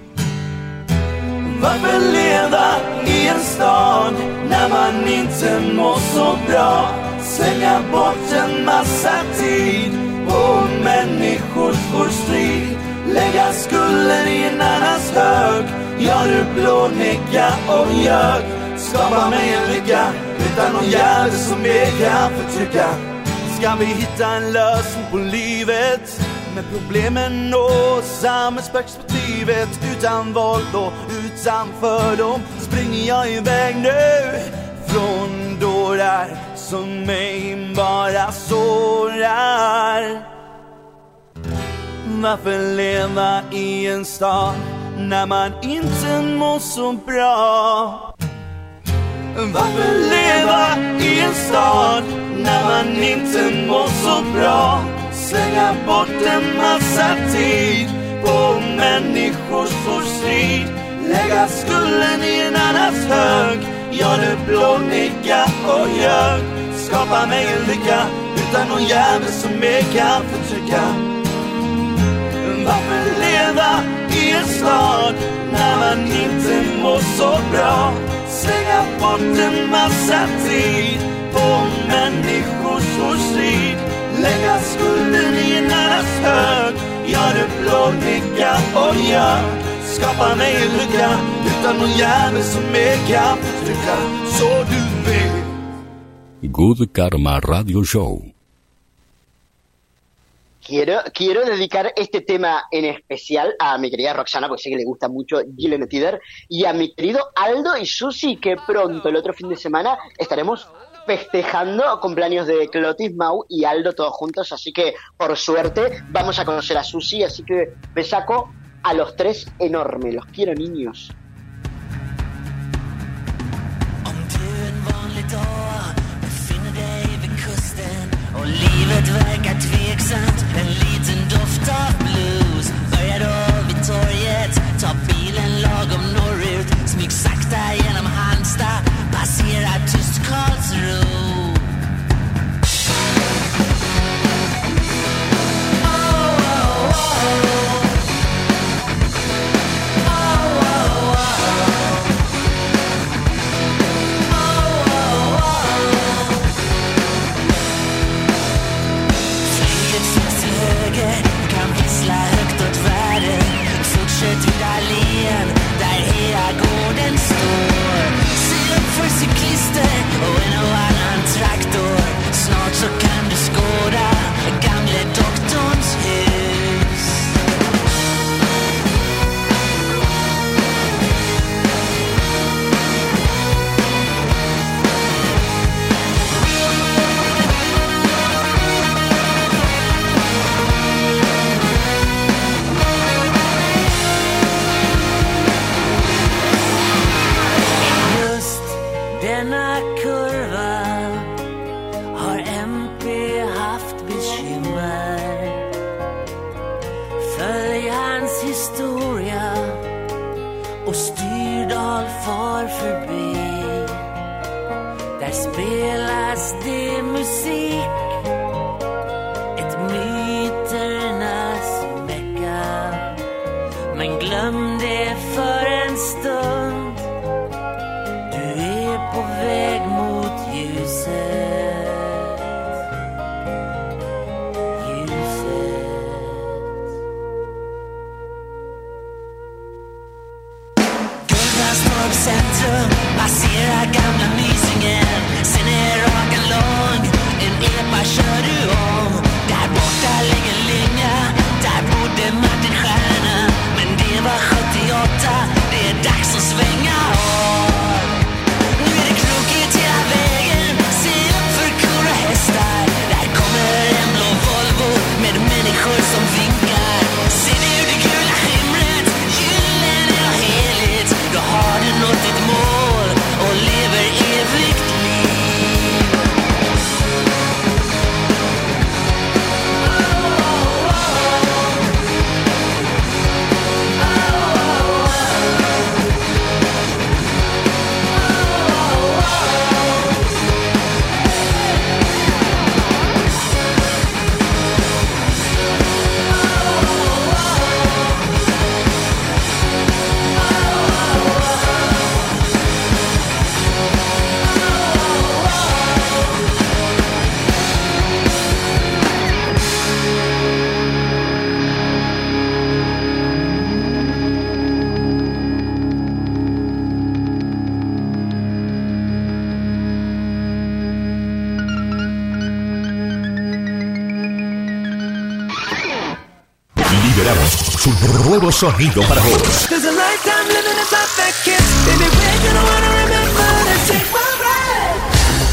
Varför leva i en stad när man inte mår så bra? Slänga bort en massa tid på människors vår strid. Lägga skulden i en annans hög. Gör du blånäcka och ljög. Skapa mig en lycka utan någon jävel som jag kan förtrycka. Ska vi hitta en lösning på livet med problemen och samhällsperspektivet, utan våld och utan fördom, springer jag iväg nu från dårar som mig bara sårar. Varför leva i en stad när man inte mår så bra? Varför leva i en stad när man inte mår så bra? Slänga bort en massa tid på människors vår strid. Lägga skulden i en annans hög. Gör du blånäcka och ljög. Skapa mig en lycka utan någon jävel som jag kan förtrycka. Varför leva i en stad när man inte mår så bra? Slänga bort en massa tid på människors vår strid. Lägga skulden i en annans hög. Gör du blånäcka och ljög. Skapa mig en lycka utan någon jävel som jag kan förtrycka. Så du vet. Good Karma Radio Show. Quiero dedicar este tema en especial a mi querida Roxana, porque sé que le gusta mucho Gillen Tider, y a mi querido Aldo y Susi, que pronto, el otro fin de semana, estaremos festejando cumpleaños de Clotis, Mau y Aldo todos juntos, así que por suerte vamos a conocer a Susi, así que me saco a los tres enorme. Los quiero, niños. Och livet verkar tveksamt, en liten doft av blues. Börjar då vid torget, ta bilen lagom norrut. Smyg sakta genom Halmstad, passerar tyst Karlsruhe. Fortsätt vid allén där Heagården står. Se upp för cyklister och en och annan traktor. Snart så kan du skåda gamle doktorns hus. Denna kurva har MP haft bekymmer. Följ hans historia och Styrdal far förbi. Där spelas det musik, ett myternas mecka. Men glöm det för en stund, på väg mot ljuset. Gullbrandstorp centrum, passera gamla Mysingen. Sen är rakan lång, en Su nuevo sonido para vos. There's a lifetime living a perfect kiss. Baby, we're gonna wanna remember to take my breath.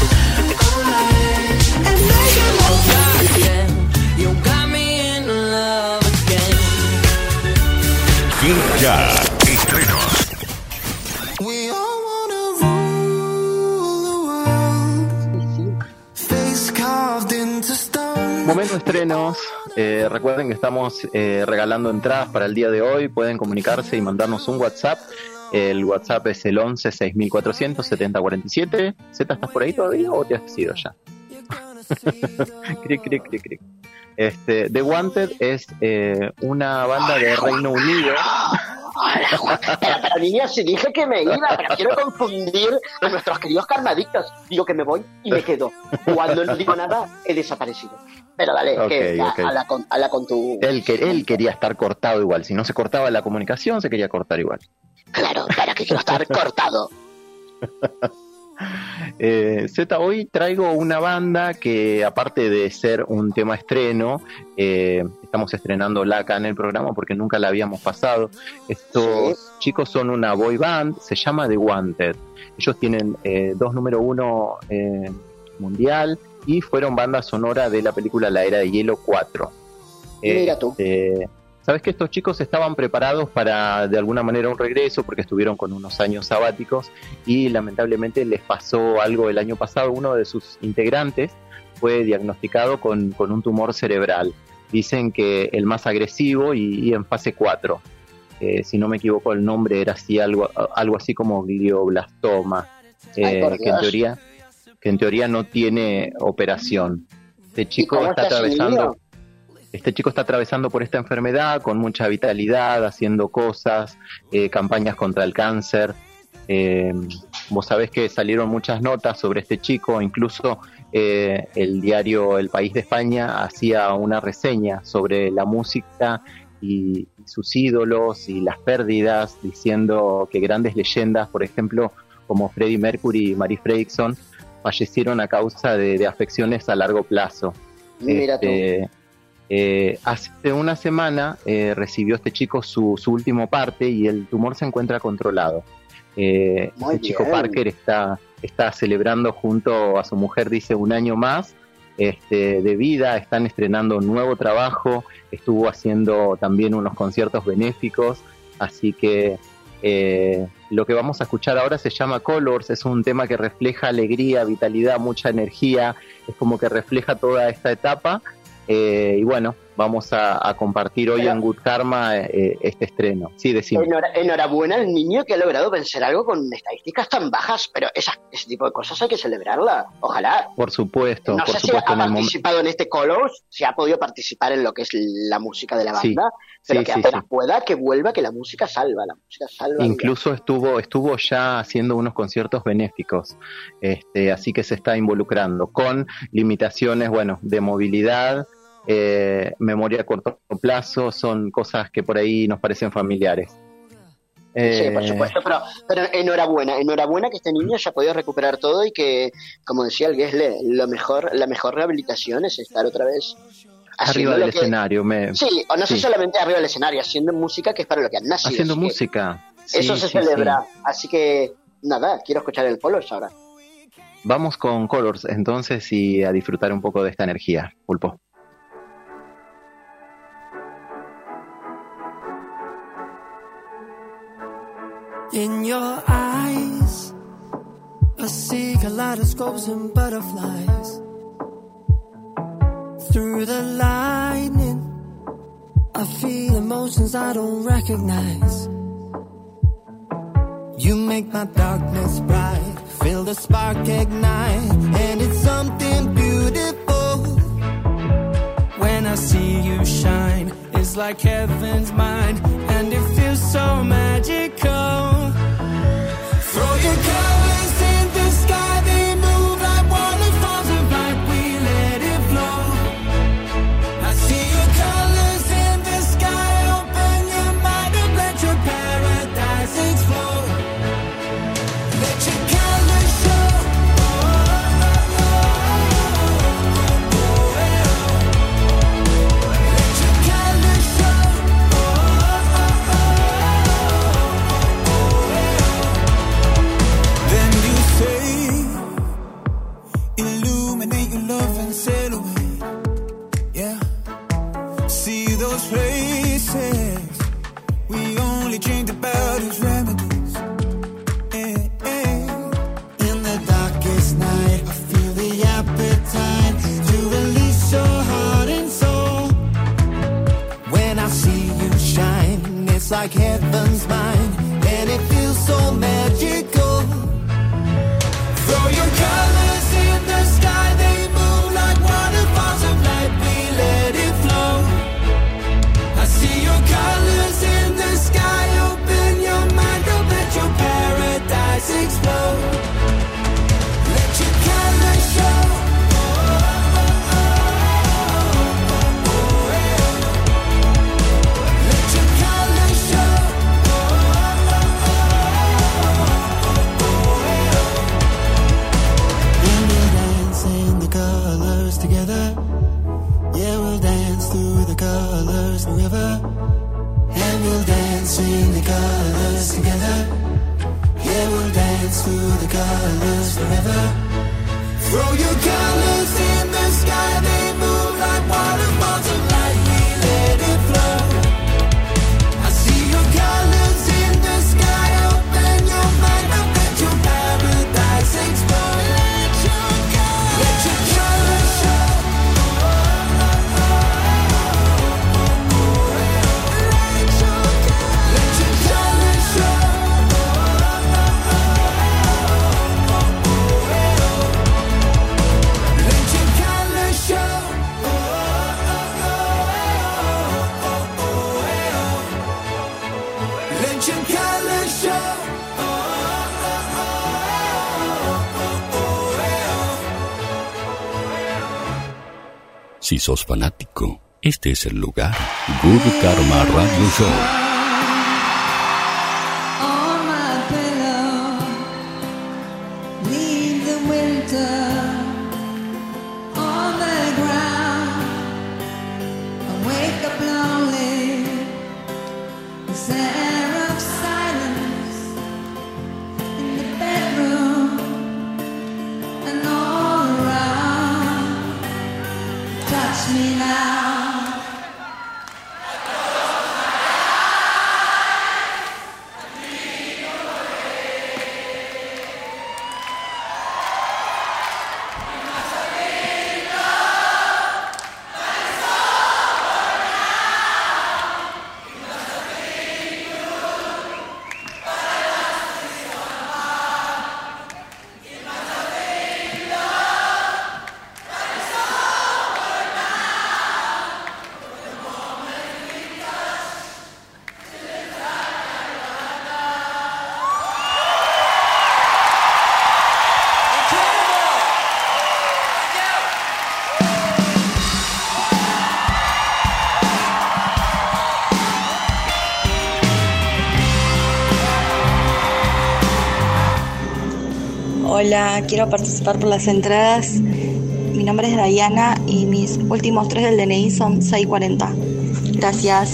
And make it move right again. You got me in love again. Ya, estrenos. We all wanna rule the world. Face carved into stone. Momento estrenos. Recuerden que estamos regalando entradas para el día de hoy. Pueden comunicarse y mandarnos un WhatsApp. El WhatsApp es el 11 6400 7047. ¿Z, estás por ahí todavía o te has ido ya? Cric, cric, cric, cric. The Wanted es una banda de Reino Unido. Pero niña, si dije que me iba, pero quiero confundir a nuestros queridos karmadictos. Digo que me voy y me quedo. Cuando no digo nada, he desaparecido. Pero dale, Okay, que ya, okay. habla con tu... Él quería estar cortado igual. Si no se cortaba la comunicación, se quería cortar igual. Claro, para que quiero estar cortado. Z, hoy traigo una banda que, aparte de ser un tema estreno, estamos estrenándola acá en el programa porque nunca la habíamos pasado. Estos chicos son una boy band, se llama The Wanted. Ellos tienen 2 número 1 mundial y fueron banda sonora de la película La Era de Hielo 4. Mira tú. Sabes que estos chicos estaban preparados para de alguna manera un regreso porque estuvieron con unos años sabáticos y lamentablemente les pasó algo el año pasado. Uno de sus integrantes fue diagnosticado con un tumor cerebral. Dicen que el más agresivo y en fase 4. Si no me equivoco, el nombre era así, algo así como glioblastoma, que en teoría no tiene operación. Este chico está atravesando por esta enfermedad con mucha vitalidad, haciendo cosas, campañas contra el cáncer. Vos sabés que salieron muchas notas sobre este chico, incluso el diario El País de España hacía una reseña sobre la música y sus ídolos y las pérdidas, diciendo que grandes leyendas, por ejemplo, como Freddie Mercury y Mary Fredriksson, fallecieron a causa de afecciones a largo plazo. Mira tú. Hace una semana recibió este chico su último parte y el tumor se encuentra controlado. Este chico Parker está celebrando junto a su mujer, dice, un año más de vida. Están estrenando un nuevo trabajo, estuvo haciendo también unos conciertos benéficos, así que lo que vamos a escuchar ahora se llama Colors. Es un tema que refleja alegría, vitalidad, mucha energía, es como que refleja toda esta etapa. Y bueno, vamos a compartir hoy en Good Karma este estreno. Sí, decimos. Enhorabuena al niño que ha logrado vencer algo con estadísticas tan bajas, pero ese tipo de cosas hay que celebrarla. Ojalá. Por supuesto. No sé si ha participado en este Colors, si ha podido participar en lo que es la música de la banda, pero que apenas pueda, que vuelva, que la música salva. Incluso estuvo ya haciendo unos conciertos benéficos, así que se está involucrando con limitaciones, bueno, de movilidad, memoria a corto plazo, son cosas que por ahí nos parecen familiares. Sí, por supuesto, pero enhorabuena que este niño haya podido recuperar todo y que, como decía el Guesle, la mejor rehabilitación es estar otra vez arriba del escenario. O no solamente arriba del escenario, haciendo música, que es para lo que han nacido. Haciendo música. Eso se celebra, así que nada, quiero escuchar el Colors ahora. Vamos con Colors entonces y a disfrutar un poco de esta energía, Pulpo. In your eyes, I see kaleidoscopes and butterflies. Through the lightning, I feel emotions I don't recognize. You make my darkness bright, feel the spark ignite, and it's something beautiful. When I see you shine, it's like heaven's mine, and it feels so magical. Throw your colors in the sky, they move like waterfalls, and like we let it flow. I see your colors in the sky, open your mind and let your paradise explode. Let your colors show. Let your colors show. those faces. We only dreamed about his remedies. In the darkest night, I feel the appetite to release your heart and soul. When I see you shine, it's like heaven's mine, and it feels so magical. Throw your colors in the sky, they move like waterfalls of light, we let it flow. I see your colors in the sky, open your mind up, let your paradise explode. Let your colors show. Let your colors show. And we'll dance in the colors together. Yeah, we'll dance through the colors forever. And we'll dance in the colors together. Yeah, we'll dance through the colors forever. Throw your colors in the sky, they move like waterfalls of light, we let it flow. I see your colors in the sky, open your mind up, let your paradise explode. Let your colors show. Let your colors show. Let your colors show. Let your colors show. Si sos fanático, este es el lugar. Good Karma Radio Show. On my pillow, leave the winter on the ground. I wake up lonely, the sound of silence in the bedroom and all around. Touch me now. Hola, quiero participar por las entradas. Mi nombre es Diana y mis últimos 3 del DNI son 640. Gracias.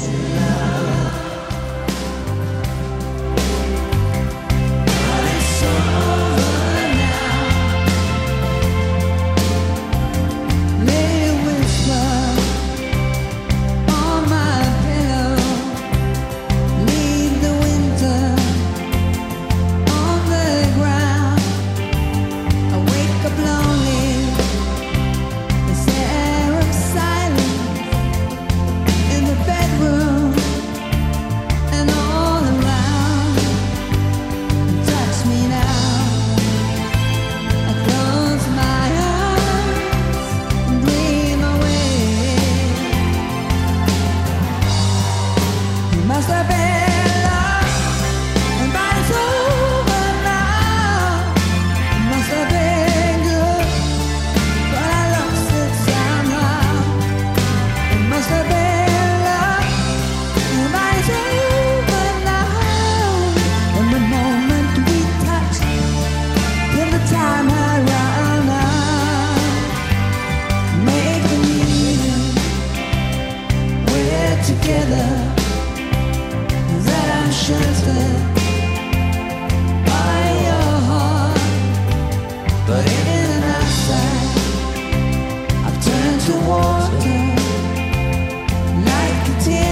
To water like a tear.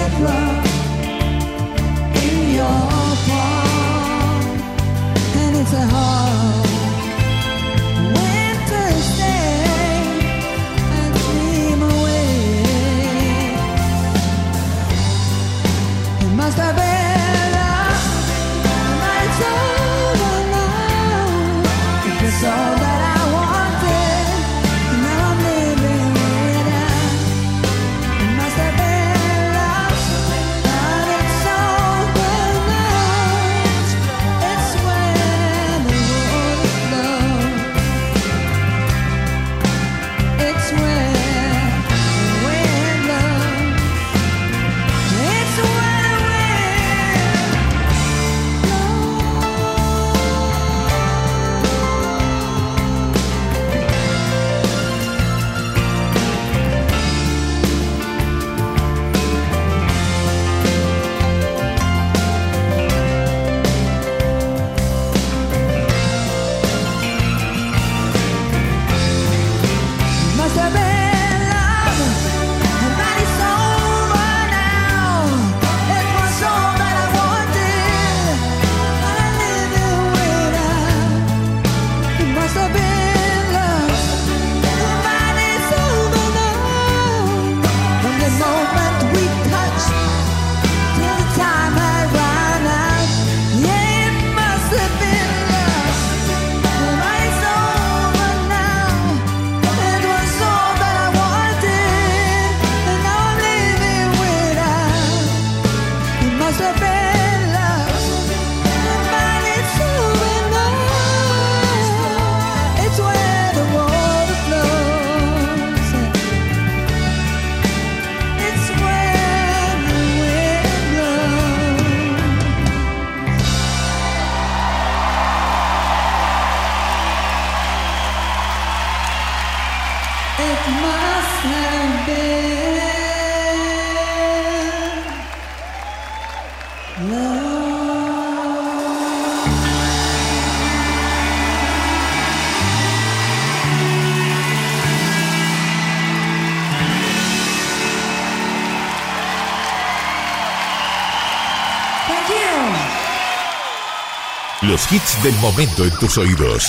Los hits del momento en tus oídos.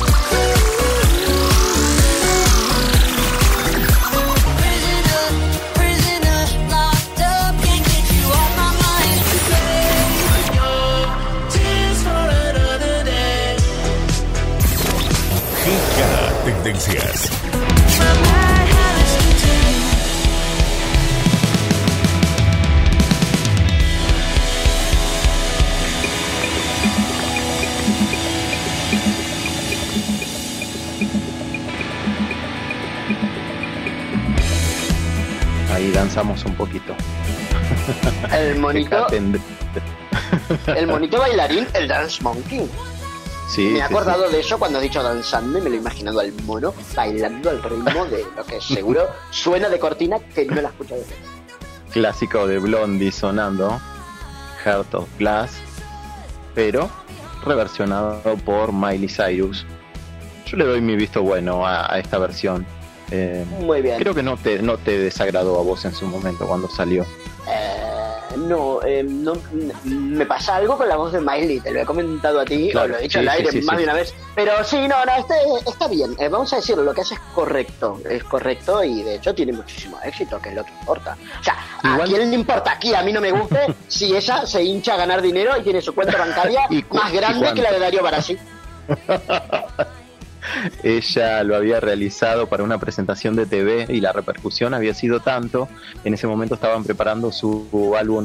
GK Tendencias. Ahí danzamos un poquito. El monito bailarín, el Dance Monkey. Sí, me he acordado de eso cuando he dicho danzando y me lo he imaginado al mono bailando al ritmo de lo que seguro suena de cortina que no la he escuchado. Clásico de Blondie sonando, Heart of Glass, pero reversionado por Miley Cyrus. Yo le doy mi visto bueno a esta versión. Muy bien. Creo que no te desagradó a vos en su momento cuando salió. No, me pasa algo con la voz de Miley, te lo he comentado a ti, Claro, o lo he dicho sí, al aire sí, más sí. de una vez, pero sí, está bien, vamos a decirlo, lo que hace es correcto y de hecho tiene muchísimo éxito, que es lo que importa. O sea, ¿a quién le importa aquí? A mí no me guste si ella se hincha a ganar dinero y tiene su cuenta bancaria más grande que la de Darío Barassi. Ella lo había realizado para una presentación de TV y la repercusión había sido tanto. En ese momento estaban preparando su álbum.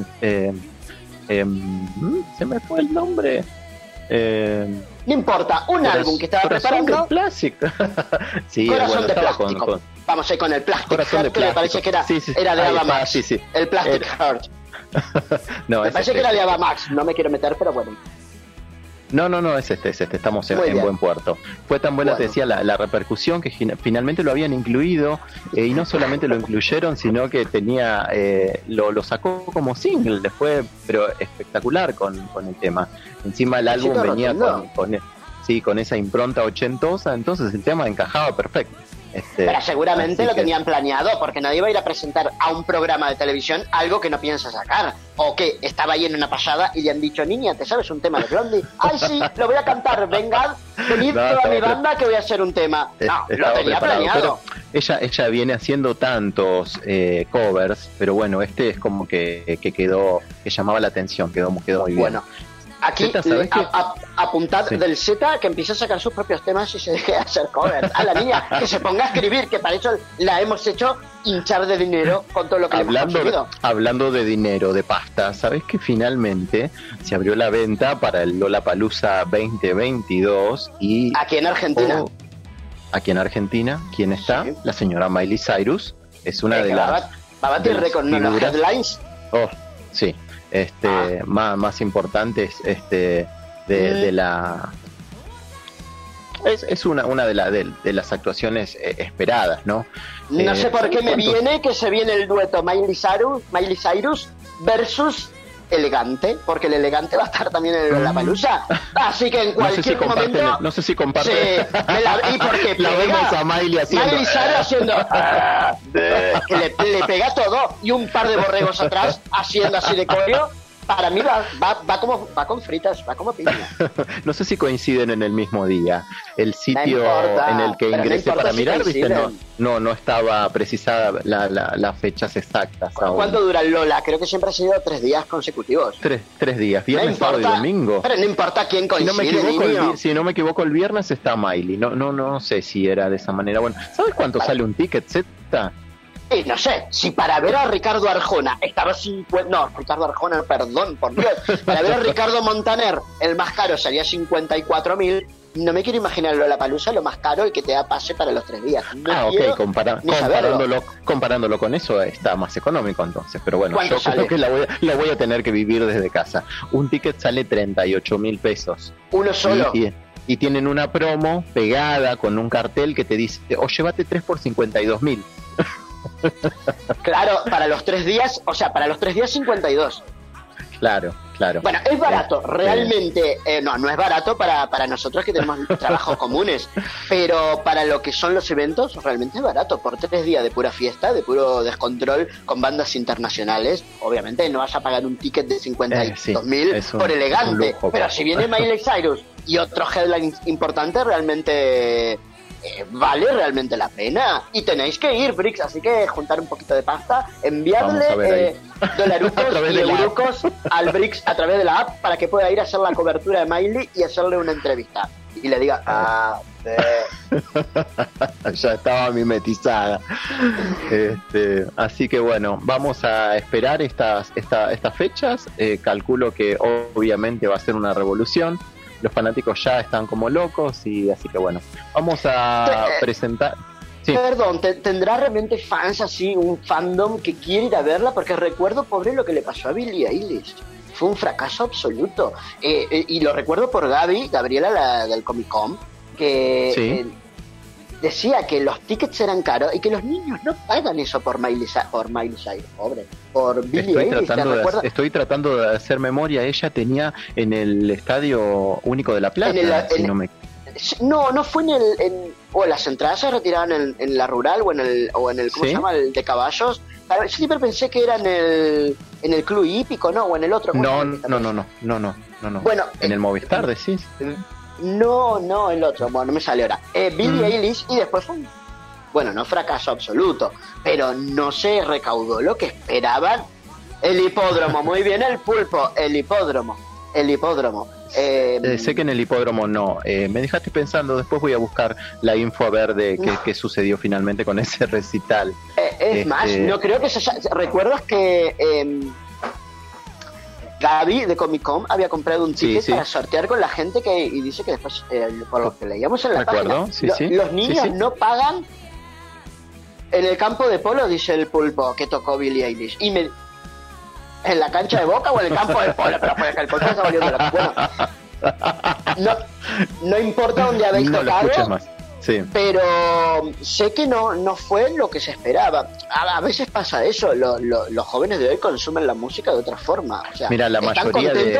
Se me fue el nombre. No importa, un álbum que estaba preparando. De plástico. Sí, Corazón bueno, de estaba plástico. Vamos a ir con el Plastic Corazón Heart, de que me plástico. parece que era, Sí, sí. era de Ahí Ava está, Max. sí. El Plastic Heart. No, Me es parece que era de Ava Max, no me quiero meter, pero bueno. No, es este, estamos en Muy bien. buen puerto. Fue tan buena, Bueno. te decía, la repercusión que finalmente lo habían incluido, y no solamente lo incluyeron, sino que tenía lo sacó como single, le fue pero espectacular con el tema. Encima el álbum Éxito venía rotundo. con esa impronta ochentosa, entonces el tema encajaba perfecto. Pero seguramente así lo que- tenían planeado, porque nadie iba a ir a presentar a un programa de televisión algo que no piensa sacar. O que estaba ahí en una pasada y le han dicho, niña, ¿te sabes un tema de Blondie? ¡Ay, sí! Lo voy a cantar, venga, venid No, toda estaba mi pre- banda que voy a hacer un tema. No, lo Estaba tenía preparado, planeado. pero ella viene haciendo tantos covers, pero bueno, este es como que quedó, que llamaba la atención, quedó muy bien. Bueno, aquí Zeta, ¿sabés qué? apuntad Sí. del Z que empiece a sacar sus propios temas y se deje de hacer covers. A la niña que se ponga a escribir, que para eso la hemos hecho hinchar de dinero con todo lo que le hemos conseguido. Hablando de dinero, de pasta, ¿sabés que finalmente se abrió la venta para el Lollapalooza 2022 y Aquí en Argentina. aquí en Argentina, ¿quién está? Sí. La señora Miley Cyrus, es una de Que las va a batir de las récord, ¿no? Los figuras- headlines. Oh, sí, más importantes de la es una de las actuaciones esperadas, ¿no? No sé por qué me ¿cuántos? viene que se viene el dueto Miley Cyrus versus Elegante, porque el Elegante va a estar también en la Palusa. Así que en cualquier momento. No sé si comparten. Sí, y porque la pega, vemos a Miley haciendo. Miley Cyrus haciendo. Que le pega todo. Y un par de borregos atrás haciendo así de coreo. Para mí va con fritas, va como piña. No sé si coinciden en el mismo día. El sitio importa, en el que pero no ingresé importa para si mirar, viste, coinciden. no estaba precisada las fechas exactas. aún. ¿Cuánto dura el Lola? Creo que siempre ha sido 3 días consecutivos. Tres días, viernes, sábado y domingo. Pero no importa quién Si no me coincide, equivoco, niño. si no me equivoco, el viernes está Miley. No sé si era de esa manera. Bueno, ¿sabes cuánto sale un ticket, Z? No sé, si para ver a Ricardo Arjona estaba 50... No, Ricardo Arjona, perdón, por Dios. Para ver a Ricardo Montaner, el más caro salía 54.000. No me quiero imaginar Lollapalooza, lo más caro, el que te da pase para los 3 días. No quiero Ok, ni saberlo. comparándolo con eso está más económico entonces. Pero bueno, ¿Cuánto yo creo sale? que la voy a tener que vivir desde casa. Un ticket sale 38.000 pesos. Uno solo. Y tienen una promo pegada con un cartel que te dice, o llévate 3 por 52.000. Claro, para los 3 días, o sea, para los 3 días 52. Claro. Bueno, es barato, realmente, no es barato para nosotros que tenemos trabajos comunes, pero para lo que son los eventos, realmente es barato. Por 3 días de pura fiesta, de puro descontrol, con bandas internacionales, obviamente no vas a pagar un ticket de 52.000 por elegante, lujo, pero si viene Miley Cyrus y otro headline importante, realmente... vale realmente la pena y tenéis que ir, Brix, así que juntar un poquito de pasta, enviarle dolarucos y eurucos al Brix a través de la app para que pueda ir a hacer la cobertura de Miley y hacerle una entrevista y le diga ya estaba mimetizada. Así que bueno, vamos a esperar estas fechas. Calculo que obviamente va a ser una revolución. Los fanáticos ya están como locos y así que bueno, vamos a presentar. Sí. Perdón, ¿tendrá realmente fans así, un fandom que quiere ir a verla? Porque recuerdo, pobre, lo que le pasó a Billie Eilish. Fue un fracaso absoluto. Y lo recuerdo por Gabriela, la del Comic Con, que decía que los tickets eran caros y que los niños no pagan eso por Miley Cyrus, pobre. Por Billie Eilish. Estoy tratando de hacer memoria. Ella tenía en el Estadio Único de La Plata. No fue o las entradas se retiraban en la Rural o en el ¿cómo se llama? El de Caballos. Yo siempre pensé que era en el Club Hípico, ¿no? O en el otro. No. Bueno, en el Movistar, decís. No, el otro. Bueno, no me sale ahora. Billie Eilish y después fue no fracaso absoluto, pero no se recaudó lo que esperaban. El hipódromo, muy bien el pulpo, el hipódromo. Sé que en el hipódromo no. Me dejaste pensando, después voy a buscar la info a ver de qué sucedió finalmente con ese recital. Es más, no creo que ¿recuerdas que Gaby de Comic Con había comprado un ticket para sortear con la gente y dice que después, por lo que leíamos en la página, los niños no pagan en el campo de polo, dice el pulpo, que tocó Billie Eilish. ¿En la cancha de Boca o en el campo de polo? Pero pues el pulpo está volviendo loco. Bueno, no importa dónde habéis tocado, más. Sí. Pero sé que no fue lo que se esperaba. A veces pasa eso, los jóvenes de hoy consumen la música de otra forma. O sea, mira, la mayoría de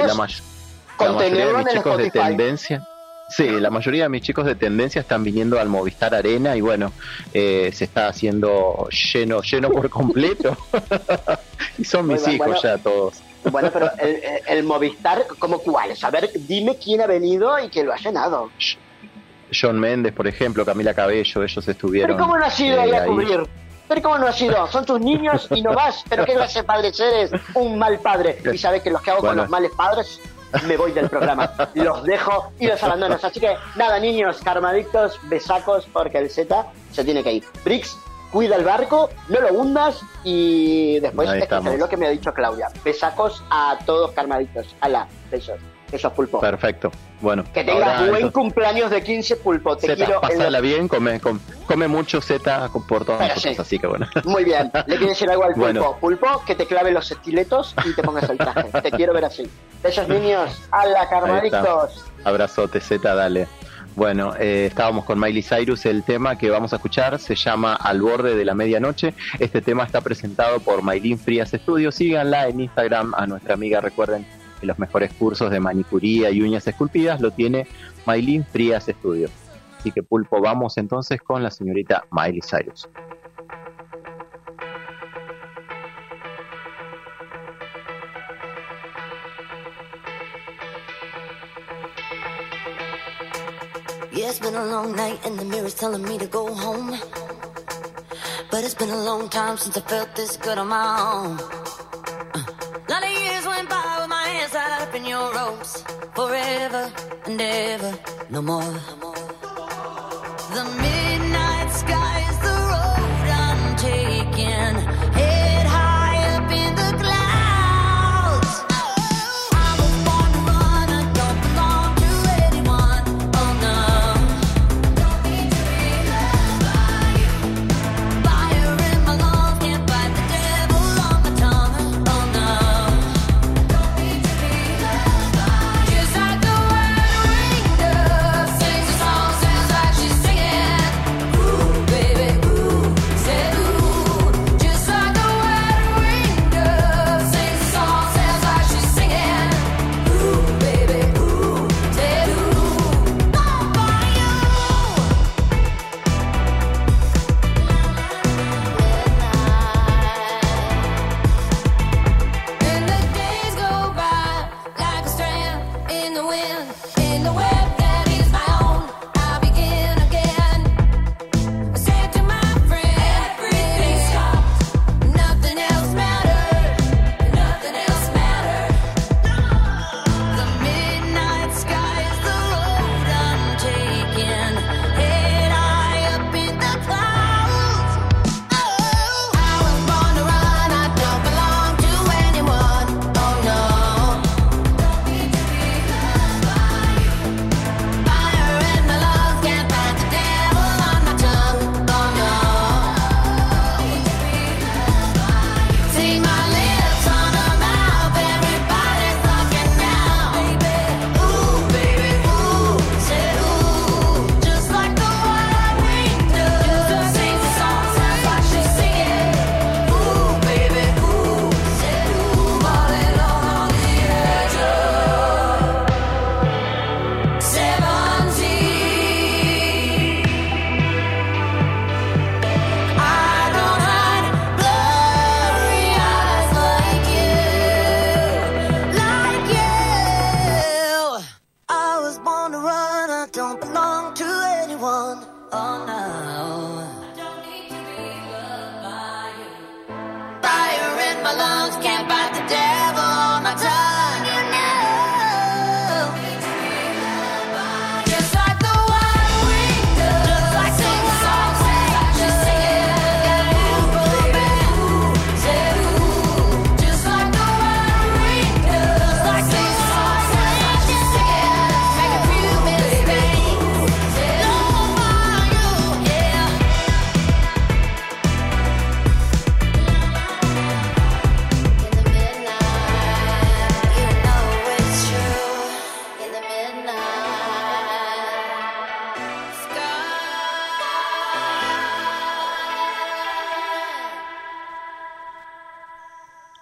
mis chicos de tendencia, la mayoría de mis chicos de tendencia están viniendo al Movistar Arena y bueno, se está haciendo lleno por completo. Y son mis hijos ya todos. Bueno, pero el Movistar, ¿cómo cuáles? A ver, dime quién ha venido y que lo ha llenado. John Méndez, por ejemplo, Camila Cabello, ellos estuvieron. ¿Pero cómo no has ido ahí a cubrir? ¿Pero cómo no has ido? Son tus niños y no vas. ¿Pero qué clase de padre eres? Un mal padre. Y sabes que los que hago con los males padres, me voy del programa. Los dejo y los abandono. Así que nada, niños, karmadictos, besacos, porque el Z se tiene que ir. Brix, cuida el barco, no lo hundas y después escucharé lo que me ha dicho Claudia. Besacos a todos, karmadictos. Ala, besos. Eso es pulpo. Perfecto. Bueno. Que tengas buen cumpleaños de 15, pulpo. Te quiero. Pásala bien, come mucho Z por todas nosotros, así que bueno. Muy bien. Le quieres decir algo al pulpo. Bueno. Pulpo, que te clave los estiletos y te pongas el traje. Te quiero ver así. Esos niños, a la karmadictos. Abrazote, Z, dale. Bueno, estábamos con Miley Cyrus. El tema que vamos a escuchar se llama Al borde de la medianoche. Este tema está presentado por Maylin Frías Estudios. Síganla en Instagram a nuestra amiga, recuerden que los mejores cursos de manicuría y uñas esculpidas lo tiene Maylin Frías Estudios. Así que pulpo, vamos entonces con la señorita Miley Cyrus. Yeah, it's been a long night and the mirror's telling me to go home. But it's been a long time since I felt this good on my own. A lot of years went by with my hands tied up in your ropes. Forever and ever, no more. The midnight sky is the road I'm taking. Head high up in the clouds. I was born to run, I don't belong to anyone. Oh no. Don't need to be loved by you. Fire in my lungs, can't fight the devil on my tongue. Oh no. Don't need to be loved by you. Just like the wind ringed up, sings a song, sounds like she's singing.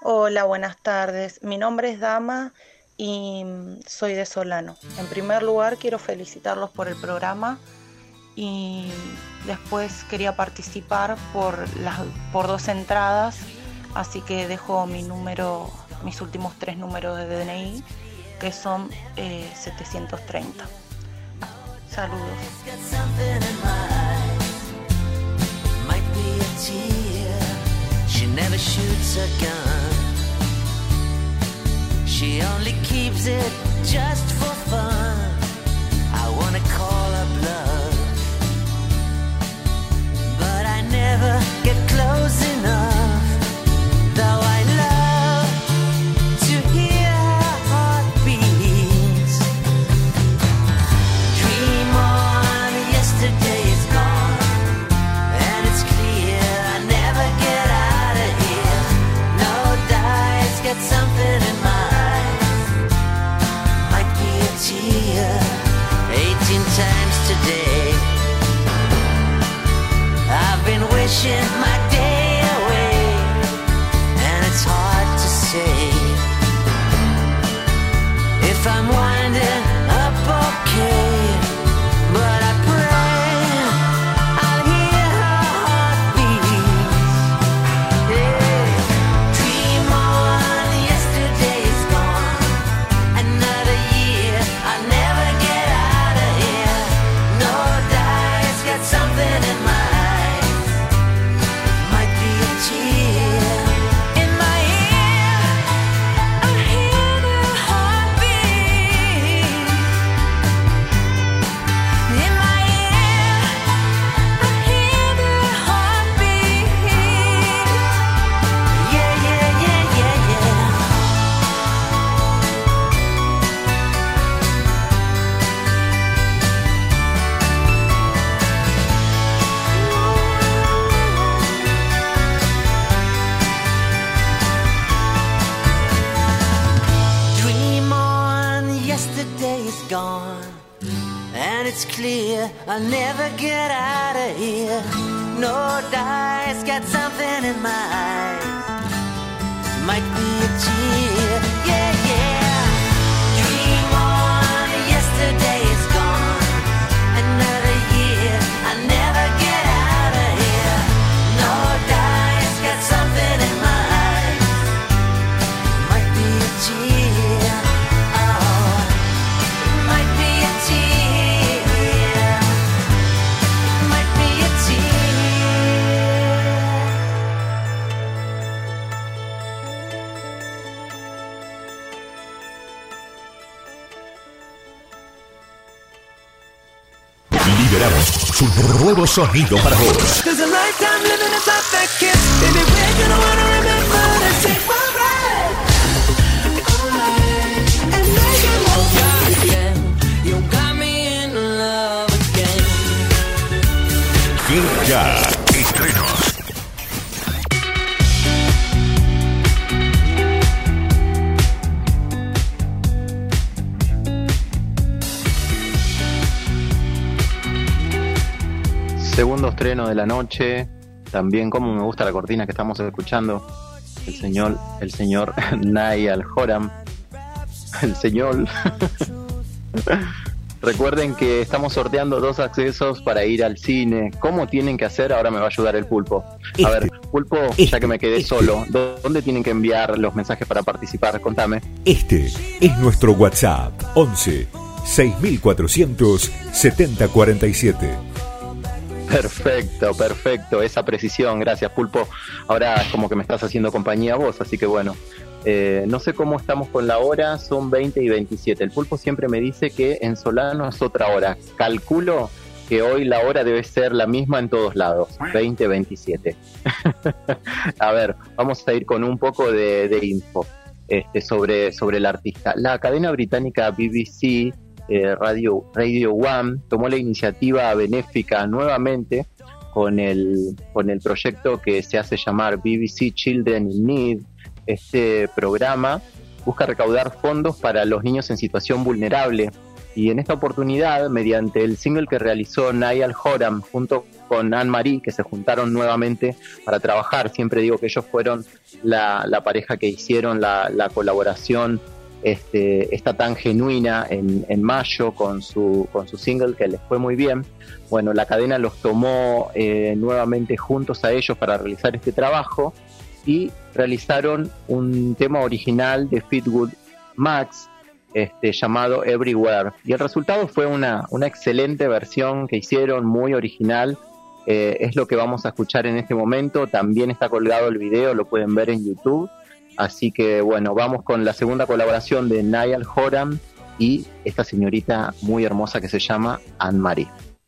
Hola, buenas tardes. Mi nombre es Dama y soy de Solano. En primer lugar, quiero felicitarlos por el programa y después quería participar por 2 entradas, así que dejo mis últimos 3 números de DNI, que son 730. Saludos. She never shoots a gun. She only keeps it just for fun. I wanna call her bluff, but I never get close enough. Though I love to hear her heartbeats. Dream on, yesterday is gone, and it's clear I never get out of here. No dice, got something in my eyes. Might be a tear. 18 times today I've been wishing my day away, and it's hard to say if I'm winding up okay, but I pray I'll hear her heartbeats. Yeah. Dream on, yesterday is gone. Another year, I'll never get out of here. No dice, got something in my eyes. Might be a tear in my ear. I hear the heartbeat. In my ear, I hear the heartbeat. Yeah, yeah, yeah, yeah, yeah. Dream on, yesterday is gone, and it's clear I'll never get out of here. No dice, got something in my eyes. Might be a tear, yeah, yeah. Dream on, yesterday is gone. Another year, I'll never get out of here. No dice, got something in my eyes. Might be a tear, oh, might be a tear, might be a tear. Liberamos un nuevo sonido para vos. There's a lifetime living inside that kiss. Baby, we're gonna wanna remember to take my breath. And make it move again. You got me in love again. Giga Estrenos. Segundo estreno de la noche. También como me gusta la cortina que estamos escuchando. El señor Niall Horan. El señor. Recuerden que estamos sorteando 2 accesos para ir al cine. ¿Cómo tienen que hacer? Ahora me va a ayudar el Pulpo. A ver, Pulpo, ya que me quedé solo, ¿dónde tienen que enviar los mensajes para participar? Contame. Este es nuestro WhatsApp: 11 6400 7047. Perfecto, esa precisión, gracias Pulpo. Ahora es como que me estás haciendo compañía vos, así que bueno, no sé cómo estamos con la hora, son 20 y 27. El Pulpo siempre me dice que en Solano es otra hora. Calculo que hoy la hora debe ser la misma en todos lados, 20-27. A ver, vamos a ir con un poco de info sobre el artista. La cadena británica BBC Radio One tomó la iniciativa benéfica nuevamente con el proyecto que se hace llamar BBC Children in Need. Este programa busca recaudar fondos para los niños en situación vulnerable, y en esta oportunidad, mediante el single que realizó Niall Horan junto con Anne-Marie, que se juntaron nuevamente para trabajar. Siempre digo que ellos fueron la pareja que hicieron la colaboración esta tan genuina en mayo con su single, que les fue muy bien. Bueno, la cadena los tomó nuevamente juntos a ellos para realizar este trabajo y realizaron un tema original de Fleetwood Mac llamado Everywhere, y el resultado fue una excelente versión que hicieron, muy original. Es lo que vamos a escuchar en este momento. También está colgado el video, lo pueden ver en YouTube. Así que bueno, vamos con la segunda colaboración de Niall Horan y esta señorita muy hermosa que se llama Anne-Marie.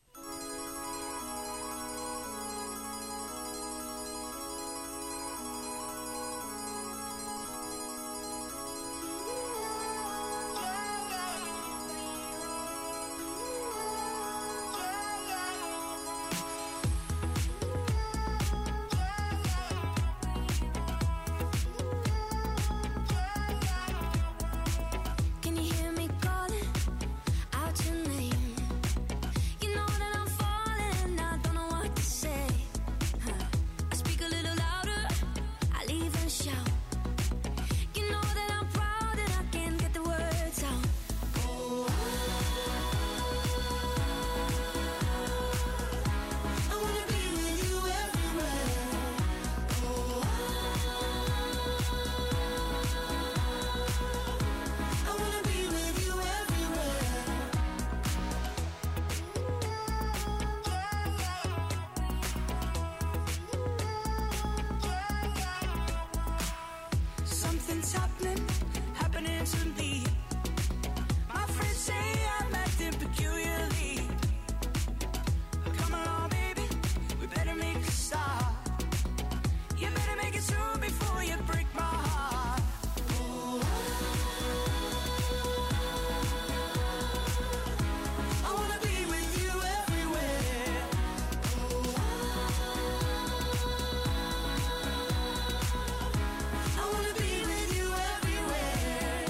Something's happening to me. My friends say I'm acting peculiarly. Come along, baby, we better make a start. You better make it soon before you break my heart. I wanna be with you everywhere. I wanna be with you everywhere.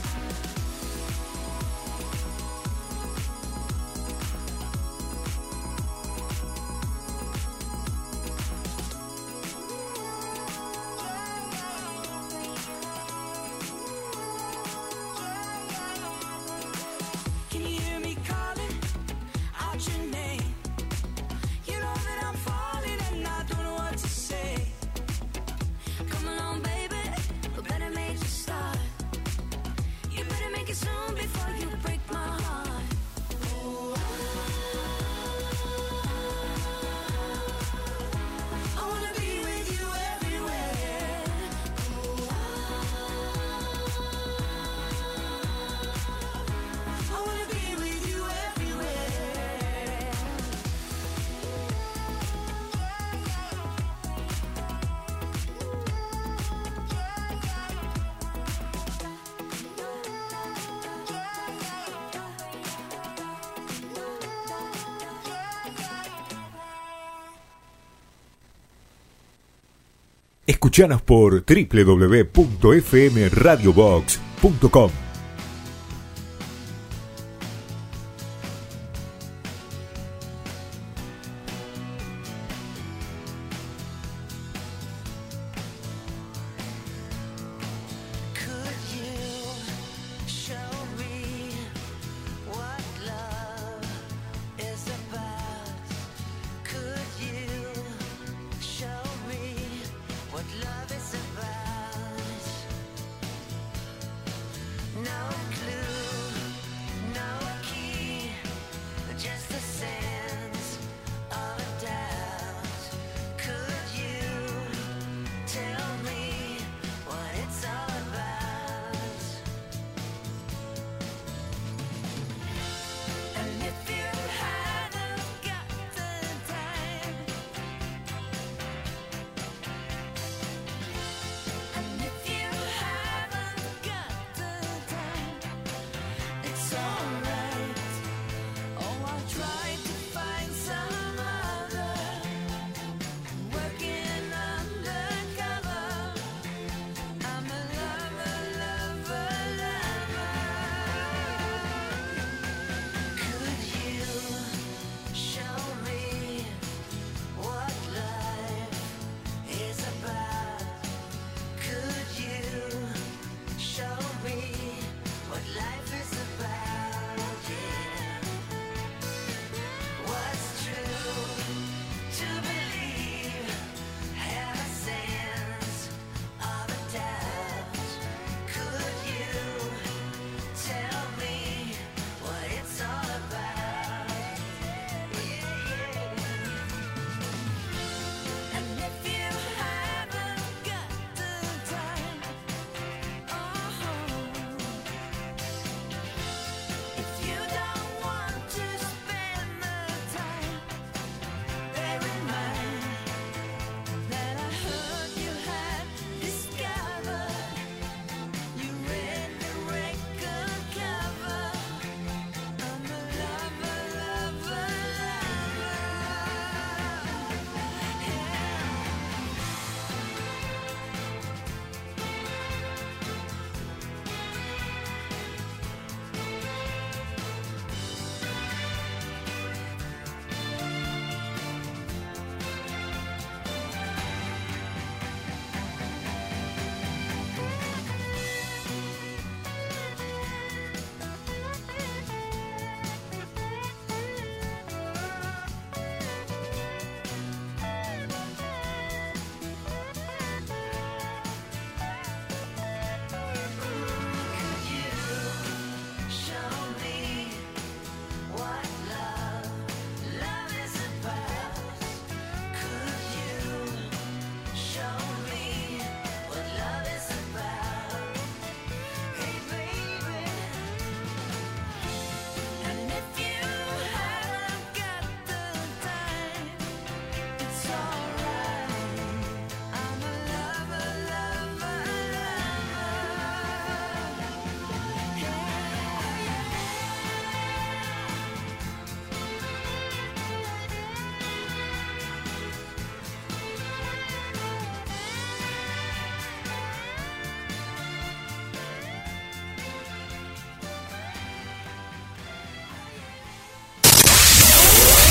Can you hear me calling out your name? You know that I'm falling and I don't know what to say. Come along, baby, we better make a start. You better make it soon before you break my heart. I wanna be with you everywhere. I wanna be with you everywhere. Escuchanos por www.fmradiobox.com. Could you show me what love is about? Could you show me what love is about?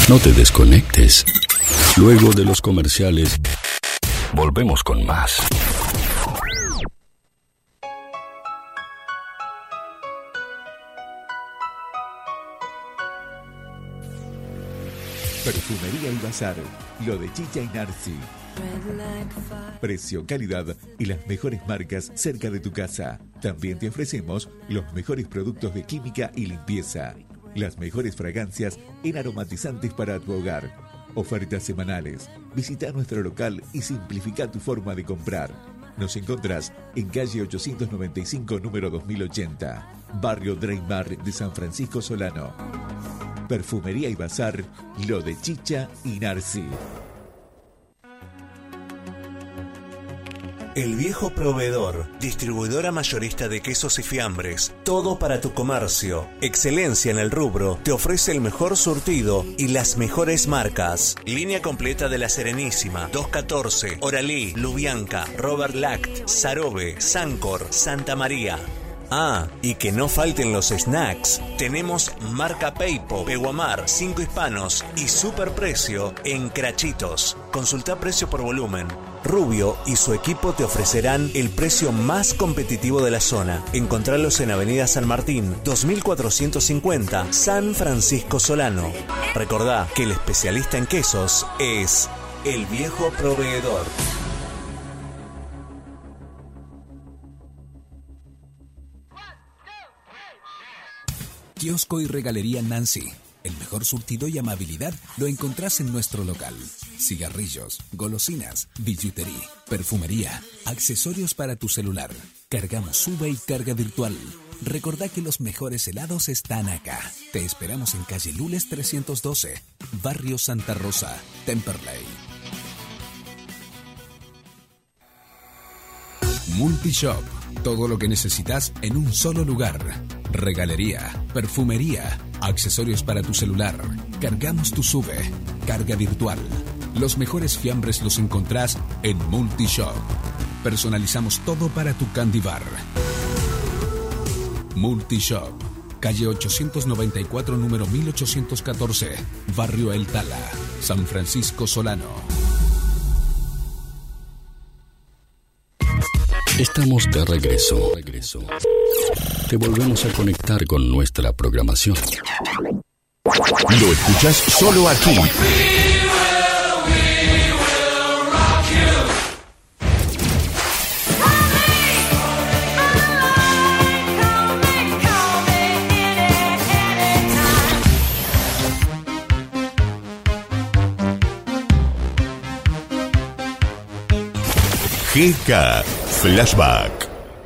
No te desconectes. Luego de los comerciales, volvemos con más. Perfumería y Bazar, lo de Chicha y Narci. Precio, calidad y las mejores marcas cerca de tu casa. También te ofrecemos los mejores productos de química y limpieza. Las mejores fragancias en aromatizantes para tu hogar. Ofertas semanales. Visita nuestro local y simplifica tu forma de comprar. Nos encontrás en calle 895, número 2080, barrio Dreymar de San Francisco Solano. Perfumería y Bazar, lo de Chicha y Narci. El Viejo Proveedor, distribuidora mayorista de quesos y fiambres. Todo para tu comercio. Excelencia en el rubro. Te ofrece el mejor surtido y las mejores marcas. Línea completa de La Serenísima, 214, Oralí, Lubianca, Robert Lact, Sarobe, Sancor, Santa María. Ah, y que no falten los snacks. Tenemos marca Peipo, Peguamar, 5 Hispanos y superprecio en Crachitos. Consulta precio por volumen. Rubio y su equipo te ofrecerán el precio más competitivo de la zona. Encontralos en Avenida San Martín, 2450, San Francisco Solano. Recordá que el especialista en quesos es El Viejo Proveedor. Kiosco y Regalería Nancy. El mejor surtido y amabilidad lo encontrás en nuestro local. Cigarrillos, golosinas, billutería, perfumería, accesorios para tu celular. Cargamos sube y carga virtual. Recordá que los mejores helados están acá. Te esperamos en calle Lules 312, barrio Santa Rosa, Temperley. Multishop. Todo lo que necesitas en un solo lugar. Regalería, perfumería, accesorios para tu celular. Cargamos tu sube, carga virtual. Los mejores fiambres los encontrás en Multishop. Personalizamos todo para tu candy bar. Multishop, calle 894, número 1814, barrio El Tala, San Francisco Solano. Estamos de regreso. Te volvemos a conectar con nuestra programación. Lo escuchás solo aquí. GK Flashback.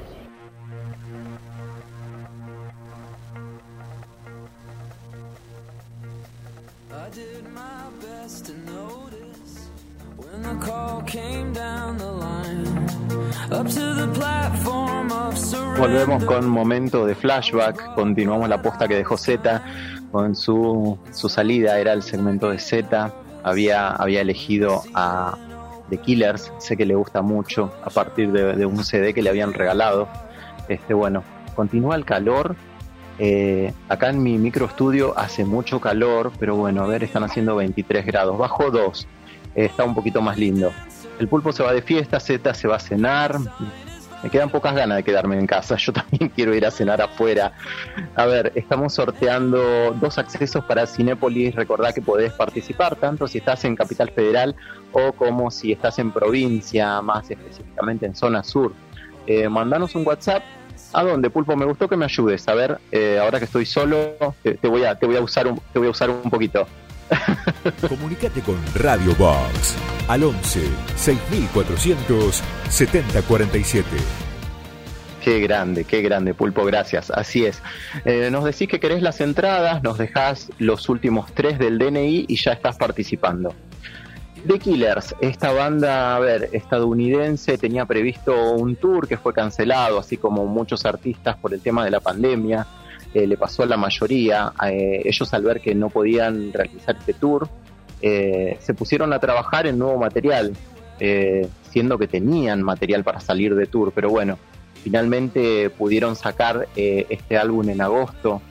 Volvemos con momento de flashback. Continuamos la posta que dejó Z con su salida. Era el segmento de Z. Había elegido a The Killers. Sé que le gusta mucho a partir de un CD que le habían regalado. Bueno, continúa el calor. Acá en mi microestudio hace mucho calor, pero bueno, a ver, están haciendo 23 grados. Bajo 2. Está un poquito más lindo. El Pulpo se va de fiesta, Z se va a cenar. Me quedan pocas ganas de quedarme en casa. Yo también quiero ir a cenar afuera. A ver, estamos sorteando 2 accesos para Cinépolis. Recordá que podés participar tanto si estás en Capital Federal o como si estás en provincia, más específicamente en zona sur. Mandanos un WhatsApp. ¿A dónde, Pulpo? Me gustó que me ayudes. A ver, ahora que estoy solo, te voy a usar un poquito. Comunicate con Radio Box al 11 6400 7047. Qué grande, Pulpo, gracias. Así es. Nos decís que querés las entradas, nos dejás los últimos 3 del DNI y ya estás participando. The Killers, esta banda, estadounidense, tenía previsto un tour que fue cancelado, así como muchos artistas por el tema de la pandemia. Le pasó a la mayoría. Ellos, al ver que no podían realizar este tour, se pusieron a trabajar en nuevo material, siendo que tenían material para salir de tour, pero bueno, finalmente pudieron sacar este álbum en agosto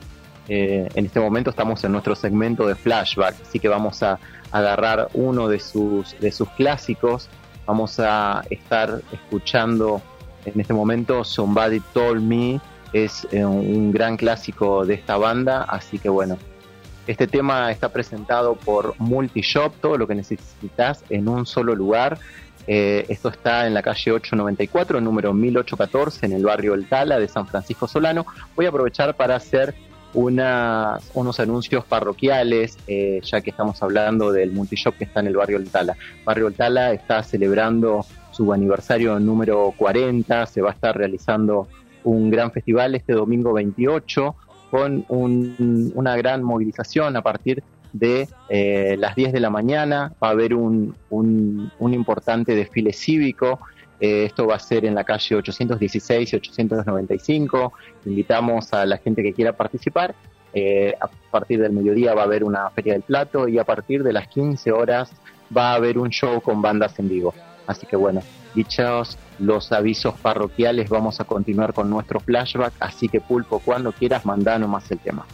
en este momento estamos en nuestro segmento de flashback, así que vamos a agarrar uno de sus clásicos. Vamos a estar escuchando en este momento Somebody Told Me, es un gran clásico de esta banda, así que bueno, este tema está presentado por Multishop, todo lo que necesitas en un solo lugar. Esto está en la calle 894, número 1814, en el barrio El Tala de San Francisco Solano. Voy a aprovechar para hacer unos anuncios parroquiales, ya que estamos hablando del Multishop que está en el barrio El Tala. Barrio El Tala está celebrando su aniversario número 40, se va a estar realizando un gran festival este domingo 28, con una gran movilización a partir de las 10 de la mañana. Va a haber un importante desfile cívico. Esto va a ser en la calle 816 y 895. Invitamos a la gente que quiera participar. A partir del mediodía va a haber una feria del plato y a partir de las 15 horas va a haber un show con bandas en vivo. Así que bueno, dichos los avisos parroquiales, vamos a continuar con nuestro flashback. Así que Pulpo, cuando quieras, mandá nomás el tema.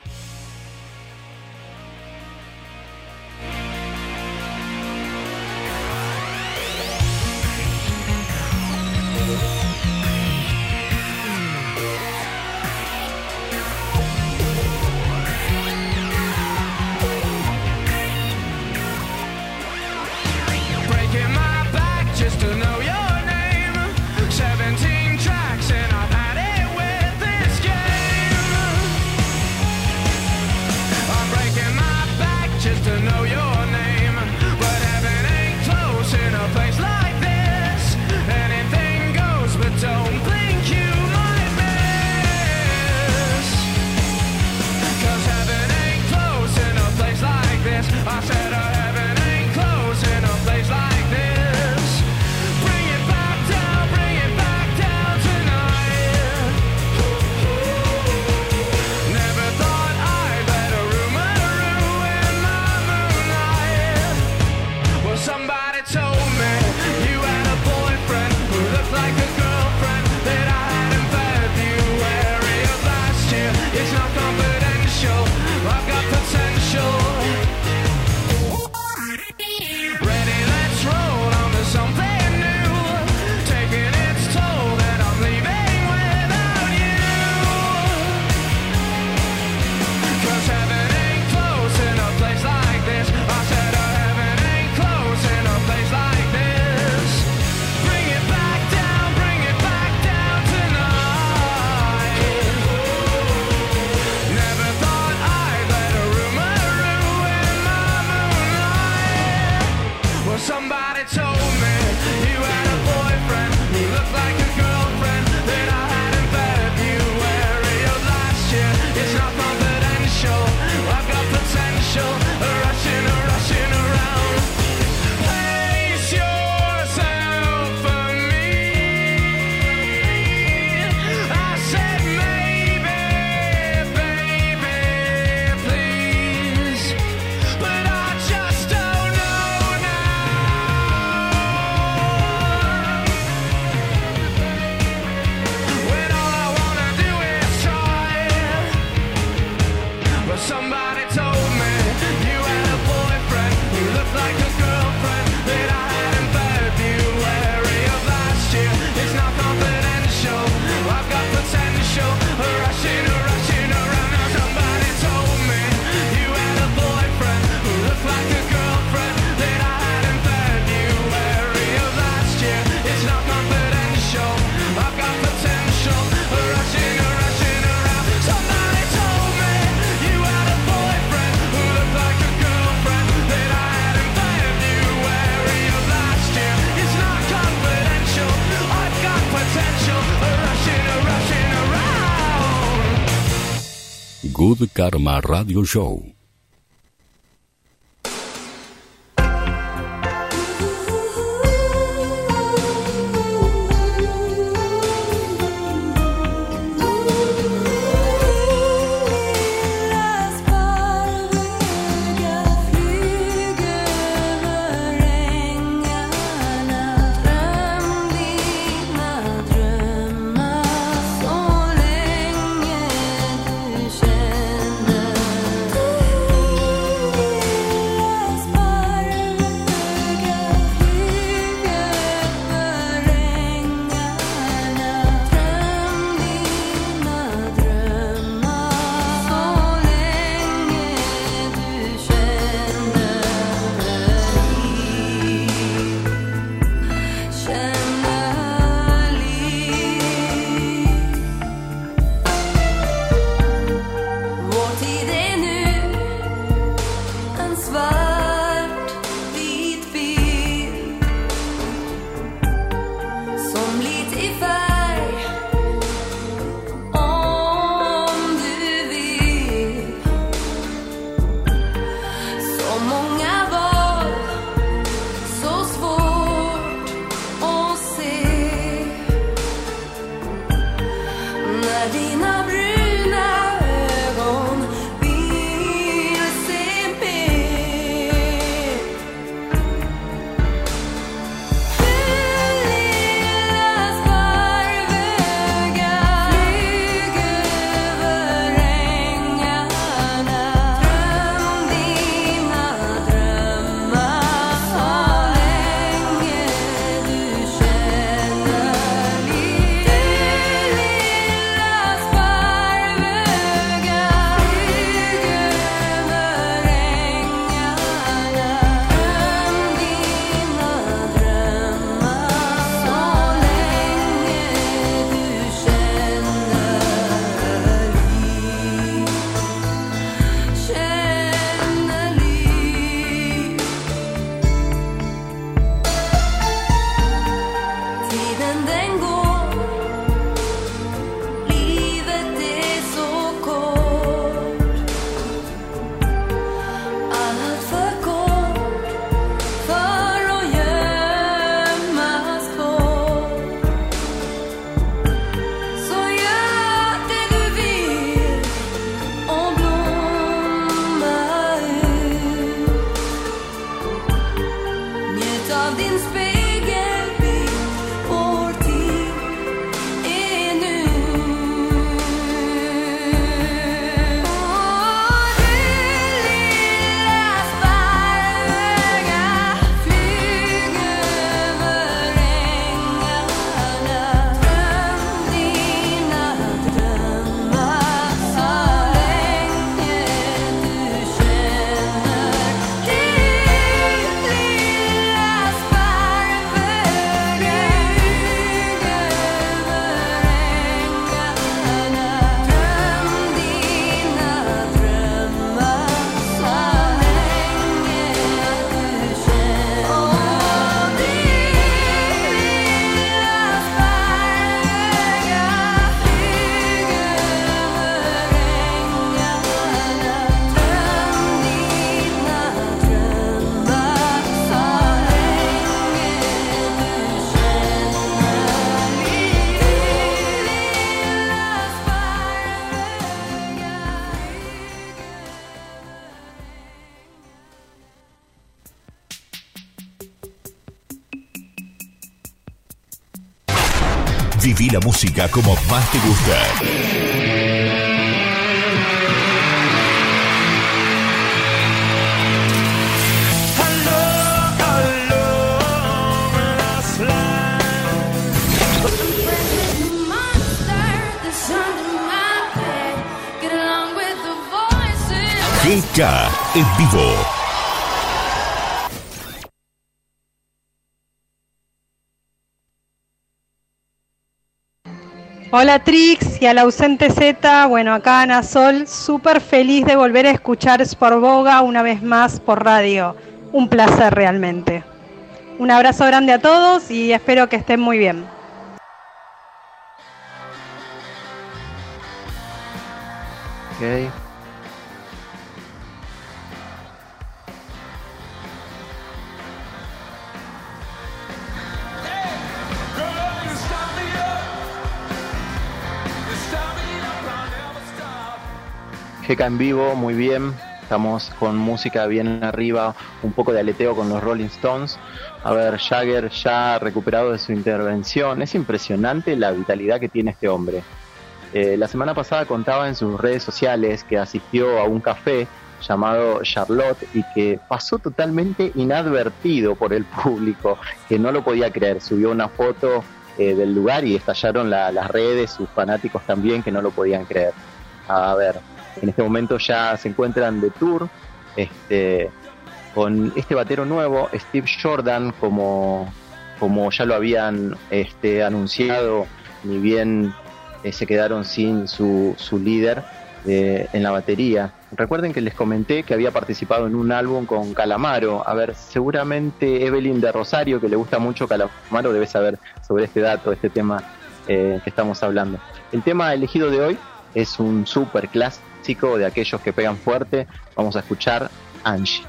Good Karma Radio Show. Drömmar så länge du känner När dina bruna ögon vill se mer. Lilla sparvöga, flyg över ängarna. Dröm dina drömmar så länge du känner liv. Lilla sparvöga, flyg över ängarna. Dröm dina drömmar så länge du känner liv. Känner liv. Tiden den går, livet är så kort. Allt för kort för att gömmas bort. Så gör det du vill och blomma ut. Njut av din spegelbild, vår tid är nu. Du lilla sparvöga, flyg över ängarna. Dröm dina drömmar så länge du känner liv. Lilla sparvöga, flyg över ängarna. Dröm dina drömmar så länge du känner. Lilla sparvöga, flyg över ängarna. Dröm dina drömmar så länge du känner Viví la música como más te gusta. GK en vivo. Hola Trix y al ausente Z, bueno acá Ana Sol, súper feliz de volver a escuchar Sportboga una vez más por radio, un placer realmente. Un abrazo grande a todos y espero que estén muy bien. Ok. GK en vivo, muy bien. Estamos con música bien arriba, un poco de aleteo con los Rolling Stones. A ver, Jagger ya recuperado de su intervención. Es impresionante la vitalidad que tiene este hombre. La semana pasada contaba en sus redes sociales que asistió a un café llamado Charlotte y que pasó totalmente inadvertido por el público, que no lo podía creer. Subió una foto del lugar y estallaron las redes, sus fanáticos también, que no lo podían creer. A ver, en este momento ya se encuentran de tour con este batero nuevo, Steve Jordan, como ya lo habían anunciado, ni bien se quedaron sin su líder en la batería. Recuerden que les comenté que había participado en un álbum con Calamaro. A ver, seguramente Evelyn de Rosario, que le gusta mucho Calamaro, debe saber sobre este dato, este tema que estamos hablando. El tema elegido de hoy es un súper clásico de aquellos que pegan fuerte. Vamos a escuchar Angie.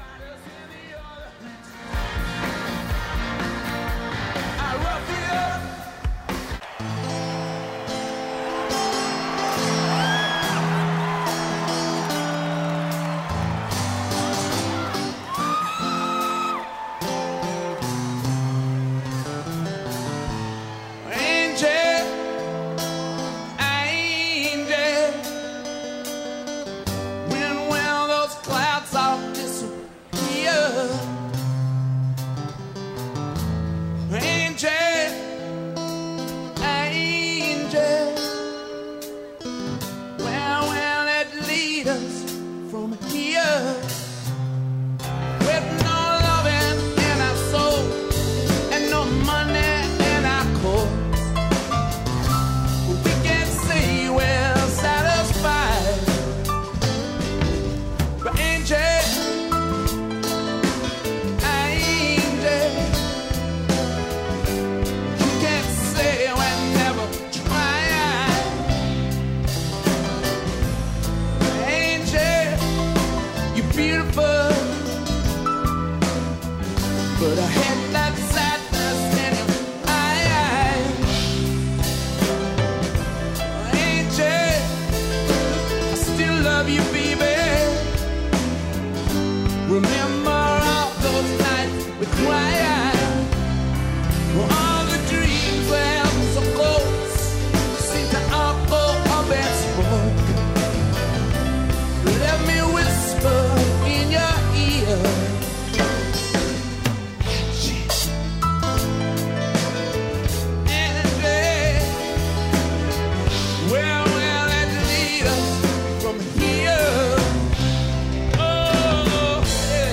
you, baby. Remember all those nights we cried. All the dreams we held so close seem to all go up and smoke. Let me whisper in your ear. Where will it lead us from here? Oh, yeah.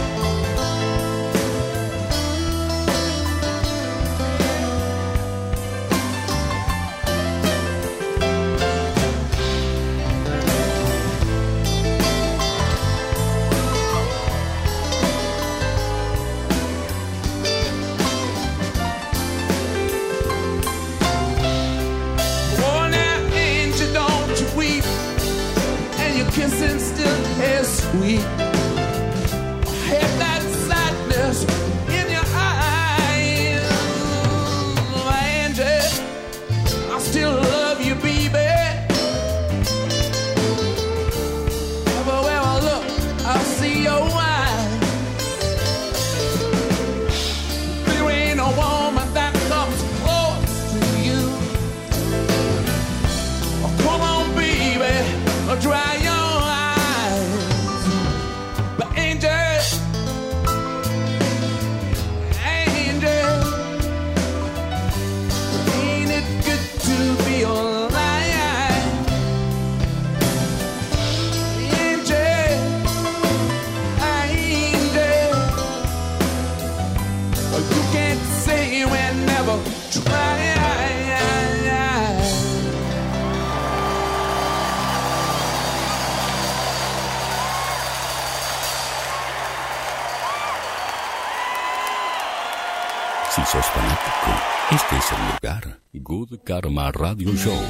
Oh, now, angel, don't you weep, and your kissing still is sweet. I had that sadness in your eyes, my angel. I still love you, baby. Everywhere I look, I see your eyes. There ain't no woman that comes close to you. Oh, come on, baby, dry your eyes. But angel, angel, ain't it good to be alive? Angel, angel, you can't say we never try. Si sos fanático, este es el lugar. Good Karma Radio Show.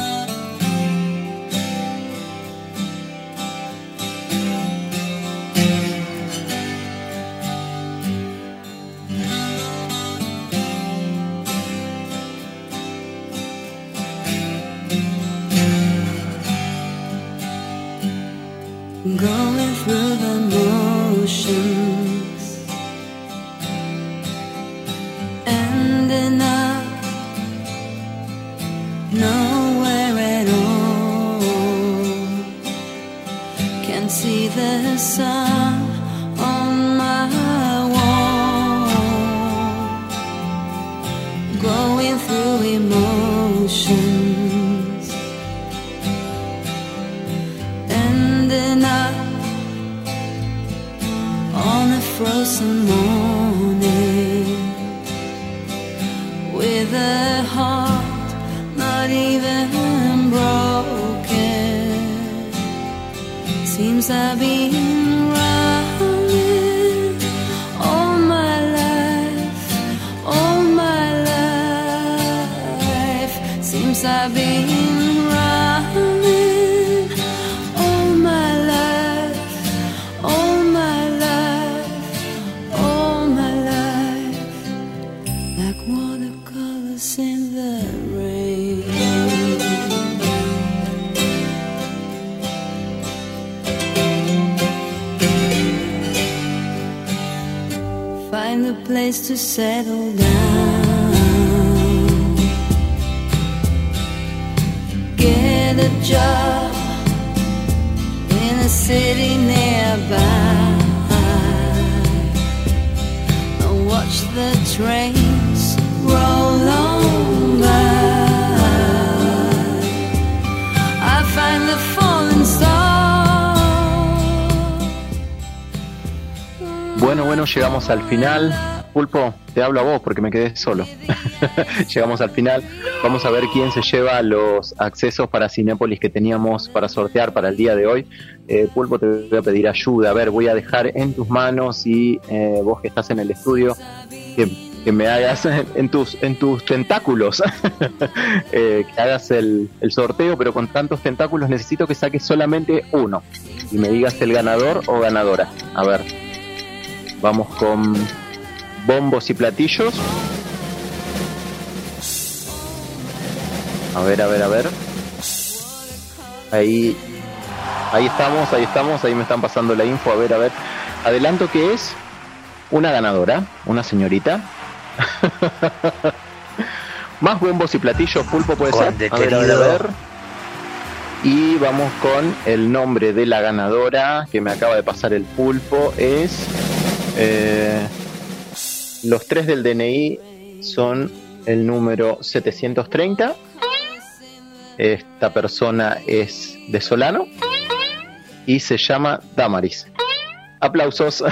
Going through the motions, ending up nowhere at all. Can see the sun on my wall. Going through emotions, ending up on a frozen morning with a heart not even broken. Seems I've been running all my life, all my life. Seems I've been running all my life, all my life, all my life, like watercolors in the rain. Find a place to settle down, get a job in a city nearby, and watch the trains roll on by. I find the falling star. Bueno, llegamos al final. Pulpo, te hablo a vos porque me quedé solo. Llegamos al final. Vamos a ver quién se lleva los accesos para Cinépolis que teníamos para sortear para el día de hoy. Pulpo, te voy a pedir ayuda. A ver, voy a dejar en tus manos y vos que estás en el estudio, que me hagas en tus tentáculos que hagas el sorteo, pero con tantos tentáculos necesito que saques solamente uno y me digas el ganador o ganadora. A ver, vamos con bombos y platillos. A ver. Ahí Ahí estamos, ahí me están pasando la info. A ver. Adelanto que es una ganadora, una señorita. Más bombos y platillos, Pulpo, puede ser. A ver. Y vamos con el nombre de la ganadora que me acaba de pasar el Pulpo. Es los 3 del DNI son el número 730. Esta persona es de Solano y se llama Damaris. Aplausos.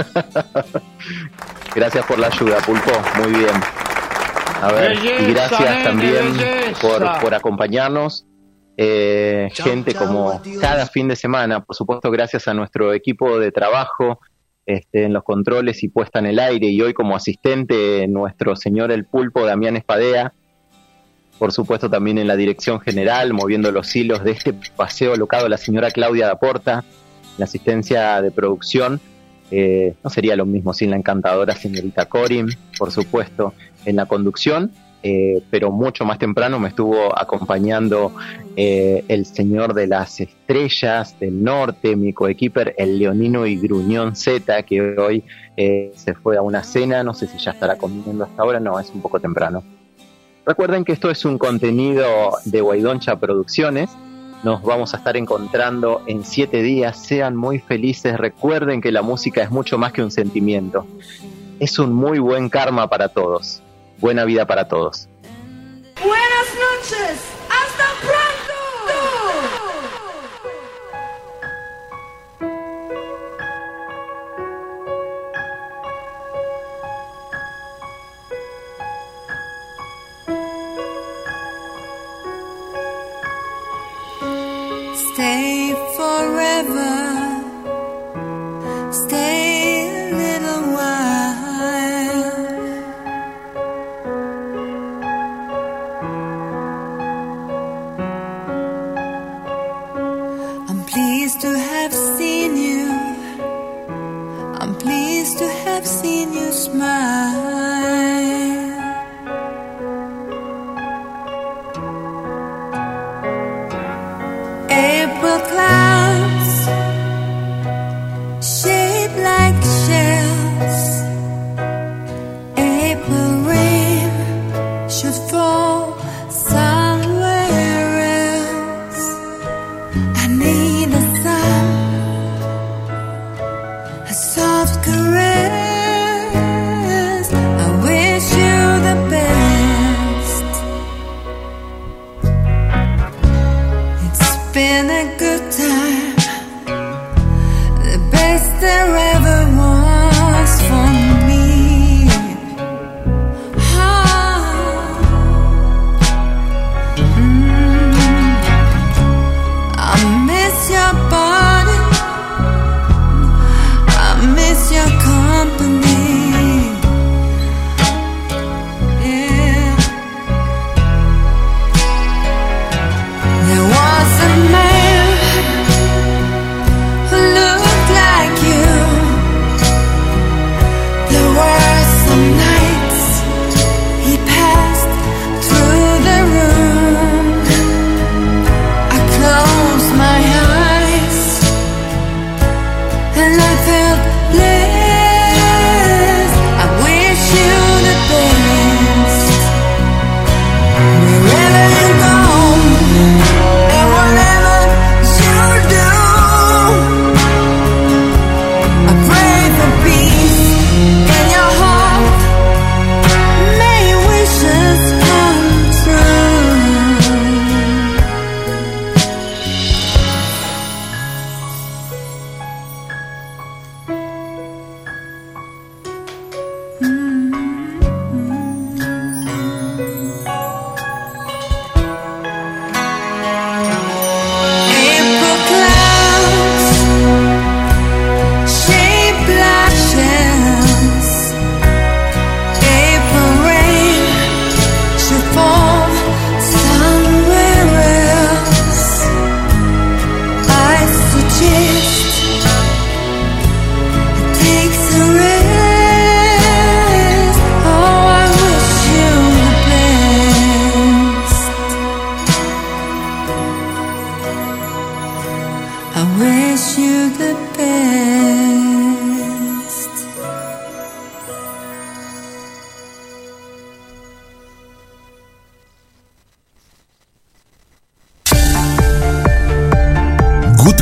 Gracias por la ayuda, Pulpo. Muy bien. A ver, Belleza, y gracias también belleza. por acompañarnos. Gente como cada fin de semana, por supuesto, gracias a nuestro equipo de trabajo en los controles y puesta en el aire, y hoy como asistente nuestro señor el Pulpo, Damián Espadea, por supuesto también en la dirección general, moviendo los hilos de este paseo locado, la señora Claudia Daporta, la asistencia de producción. No sería lo mismo sin la encantadora señorita Corim, por supuesto, en la conducción. Pero mucho más temprano me estuvo acompañando el señor de las estrellas del norte, mi coequiper, el Leonino y Gruñón Z, que hoy se fue a una cena. No sé si ya estará comiendo hasta ahora, no, es un poco temprano. Recuerden que esto es un contenido de Guaidoncha Producciones. Nos vamos a estar encontrando en 7 días. Sean muy felices. Recuerden que la música es mucho más que un sentimiento. Es un muy buen karma para todos. Buena vida para todos. Buenas noches. Hasta pronto. Stay forever. Stay a little while. I'm pleased to have seen you. I'm pleased to have seen you smile. April clouds shaped like shells. April rain should fall somewhere else. I need a sun, a soft caress. I wish you the best. It's been a good time, the best there ever was for me. I miss your body, I miss your company. Yeah. There was a man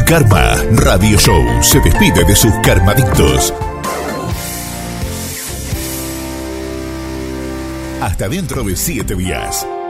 Good Karma Radio Show se despide de sus karmadictos. Hasta dentro de 7 días.